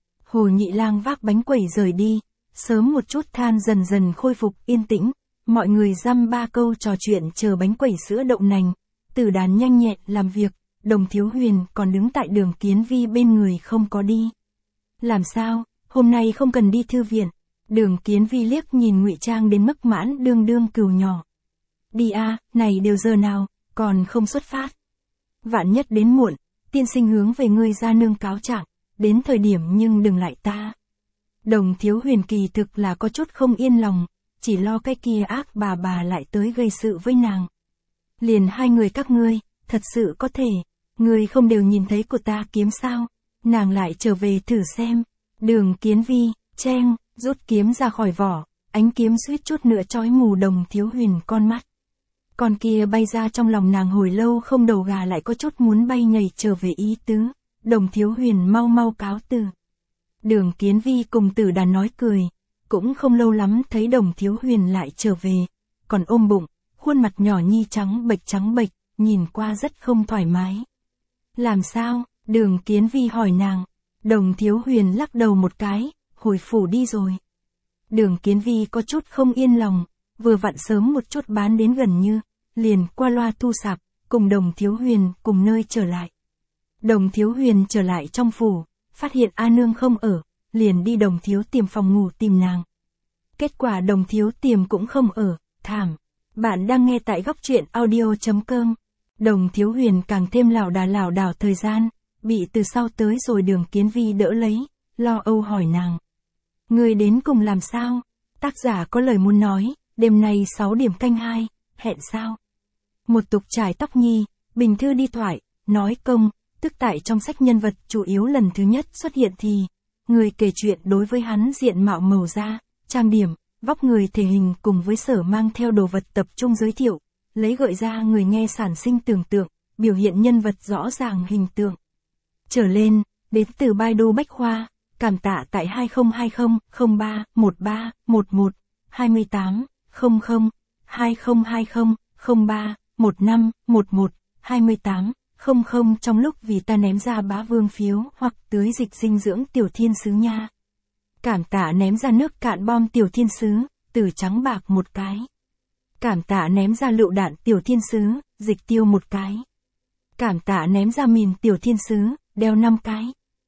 Hồ Nhị Lang vác bánh quẩy rời đi, sớm một chút than dần dần khôi phục yên tĩnh, mọi người dăm ba câu trò chuyện chờ bánh quẩy sữa đậu nành, Tử Đàn nhanh nhẹn làm việc, Đồng Thiếu Huyền còn đứng tại Đường Kiến Vi bên người không có đi. Làm sao, hôm nay không cần đi thư viện. Đường Kiến Vi liếc nhìn ngụy trang đến mức mãn đương đương cừu nhỏ. Đi a, à, này đều giờ nào, còn không xuất phát. Vạn nhất đến muộn, tiên sinh hướng về ngươi ra nương cáo trạng, đến thời điểm nhưng đừng lại ta. Đồng Thiếu Huyền kỳ thực là có chút không yên lòng, chỉ lo cái kia ác bà bà lại tới gây sự với nàng. Liền hai người các ngươi, thật sự có thể, ngươi không đều nhìn thấy của ta kiếm sao, nàng lại trở về thử xem. Đường Kiến Vi, cheng, rút kiếm ra khỏi vỏ, ánh kiếm suýt chút nữa chói mù Đồng Thiếu Huyền con mắt. Con kia bay ra trong lòng nàng hồi lâu không đầu gà lại có chút muốn bay nhảy trở về ý tứ, Đồng Thiếu Huyền mau mau cáo từ. Đường Kiến Vi cùng Tử Đàn nói cười, cũng không lâu lắm thấy Đồng Thiếu Huyền lại trở về, còn ôm bụng, khuôn mặt nhỏ nhi trắng bệch trắng bệch, nhìn qua rất không thoải mái. Làm sao? Đường Kiến Vi hỏi nàng. Đồng Thiếu Huyền lắc đầu một cái, hồi phủ đi rồi. Đường Kiến Vi có chút không yên lòng, vừa vặn sớm một chút bán đến gần như, liền qua loa thu sạp, cùng Đồng Thiếu Huyền cùng nơi trở lại. Đồng Thiếu Huyền trở lại trong phủ, phát hiện A Nương không ở, liền đi Đồng Thiếu Tiềm phòng ngủ tìm nàng. Kết quả Đồng Thiếu Tiềm cũng không ở, thảm. Bạn đang nghe tại góc truyện audio chấm com. Đồng Thiếu Huyền càng thêm lảo đà lảo đảo thời gian, bị từ sau tới rồi Đường Kiến Vi đỡ lấy, lo âu hỏi nàng. Người đến cùng làm sao? Tác giả có lời muốn nói, đêm nay sáu điểm canh hai, hẹn sao? Một tục trải tóc nhi, bình thư đi thoại, nói công, tức tại trong sách nhân vật chủ yếu lần thứ nhất xuất hiện thì, người kể chuyện đối với hắn diện mạo màu da, trang điểm, vóc người thể hình cùng với sở mang theo đồ vật tập trung giới thiệu, lấy gợi ra người nghe sản sinh tưởng tượng, biểu hiện nhân vật rõ ràng hình tượng. Trở lên, đến từ Baidu Bách Khoa, cảm tạ tại hai không hai không không ba một ba một một hai tám không không hai không hai không không ba một năm một một hai tám không không trong lúc vì ta ném ra bá vương phiếu hoặc tưới dịch dinh dưỡng tiểu thiên sứ nha. Cảm tạ ném ra nước cạn bom tiểu thiên sứ, từ trắng bạc một cái. Cảm tạ ném ra lựu đạn tiểu thiên sứ, dịch tiêu một cái. Cảm tạ ném ra mìn tiểu thiên sứ, đeo năm cái.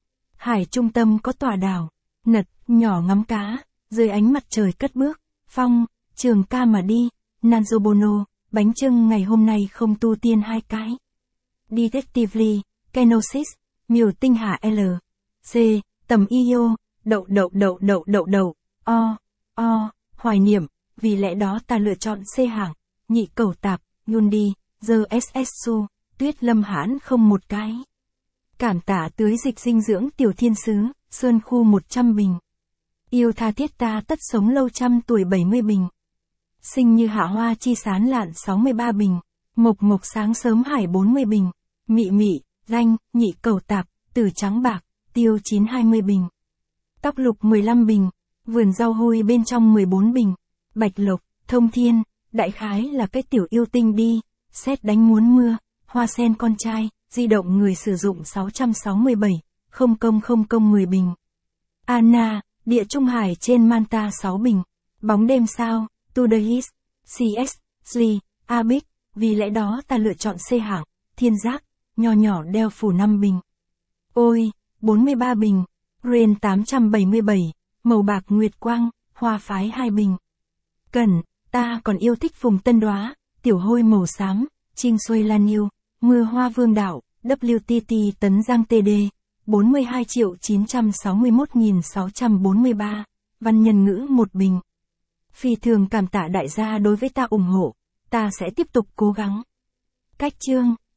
Hải trung tâm có tòa đảo, nật, nhỏ ngắm cá, dưới ánh mặt trời cất bước, phong, trường ca mà đi, Nanzobono, bánh trưng ngày hôm nay không tu tiên hai cái. Detectively, Kenosis, miều tinh hạ L. C, tầm Io, đậu đậu đậu đậu đậu đậu, O, O, hoài niệm, vì lẽ đó ta lựa chọn C hạng, nhị cẩu tạp, Yundi, giờ ét ét su, tuyết lâm hãn không một cái. Cảm tạ tưới dịch dinh dưỡng tiểu thiên sứ, Sơn khu một trăm bình. Yêu tha thiết ta tất sống lâu trăm tuổi bảy mươi bình. Sinh như hạ hoa chi sán lạn sáu mươi ba bình. Mộc mộc sáng sớm hải bốn mươi bình. Mị mị, danh, nhị cẩu tạp, tử trắng bạc, tiêu chín hai mươi bình. Tóc lục mười lăm bình. Vườn rau hôi bên trong mười bốn bình. Bạch lộc, thông thiên, đại khái là cái tiểu yêu tinh đi. Sét đánh muốn mưa, hoa sen con trai, di động người sử dụng sáu trăm sáu mươi bảy, không công không công mười bình. Anna, địa trung hải trên Manta sáu bình. Bóng đêm sao, To The His, xê ét, Sli, Abic, vì lẽ đó ta lựa chọn C hạng, thiên giác, nhỏ nhỏ đeo phủ năm bình. Ôi, bốn mươi ba bình. Rain tám trăm bảy mươi bảy, màu bạc nguyệt quang, hoa phái hai bình. Cẩn, ta còn yêu thích phùng tân đóa, tiểu hôi màu xám, chinh xuôi lan yêu, mưa hoa vương đảo, vê kép tê tấn giang tê đê, bốn mươi hai triệu chín trăm sáu mươi mốt nghìn sáu trăm bốn mươi ba, văn nhân ngữ một bình. Phi thường cảm tạ đại gia đối với ta ủng hộ, ta sẽ tiếp tục cố gắng. Cách chương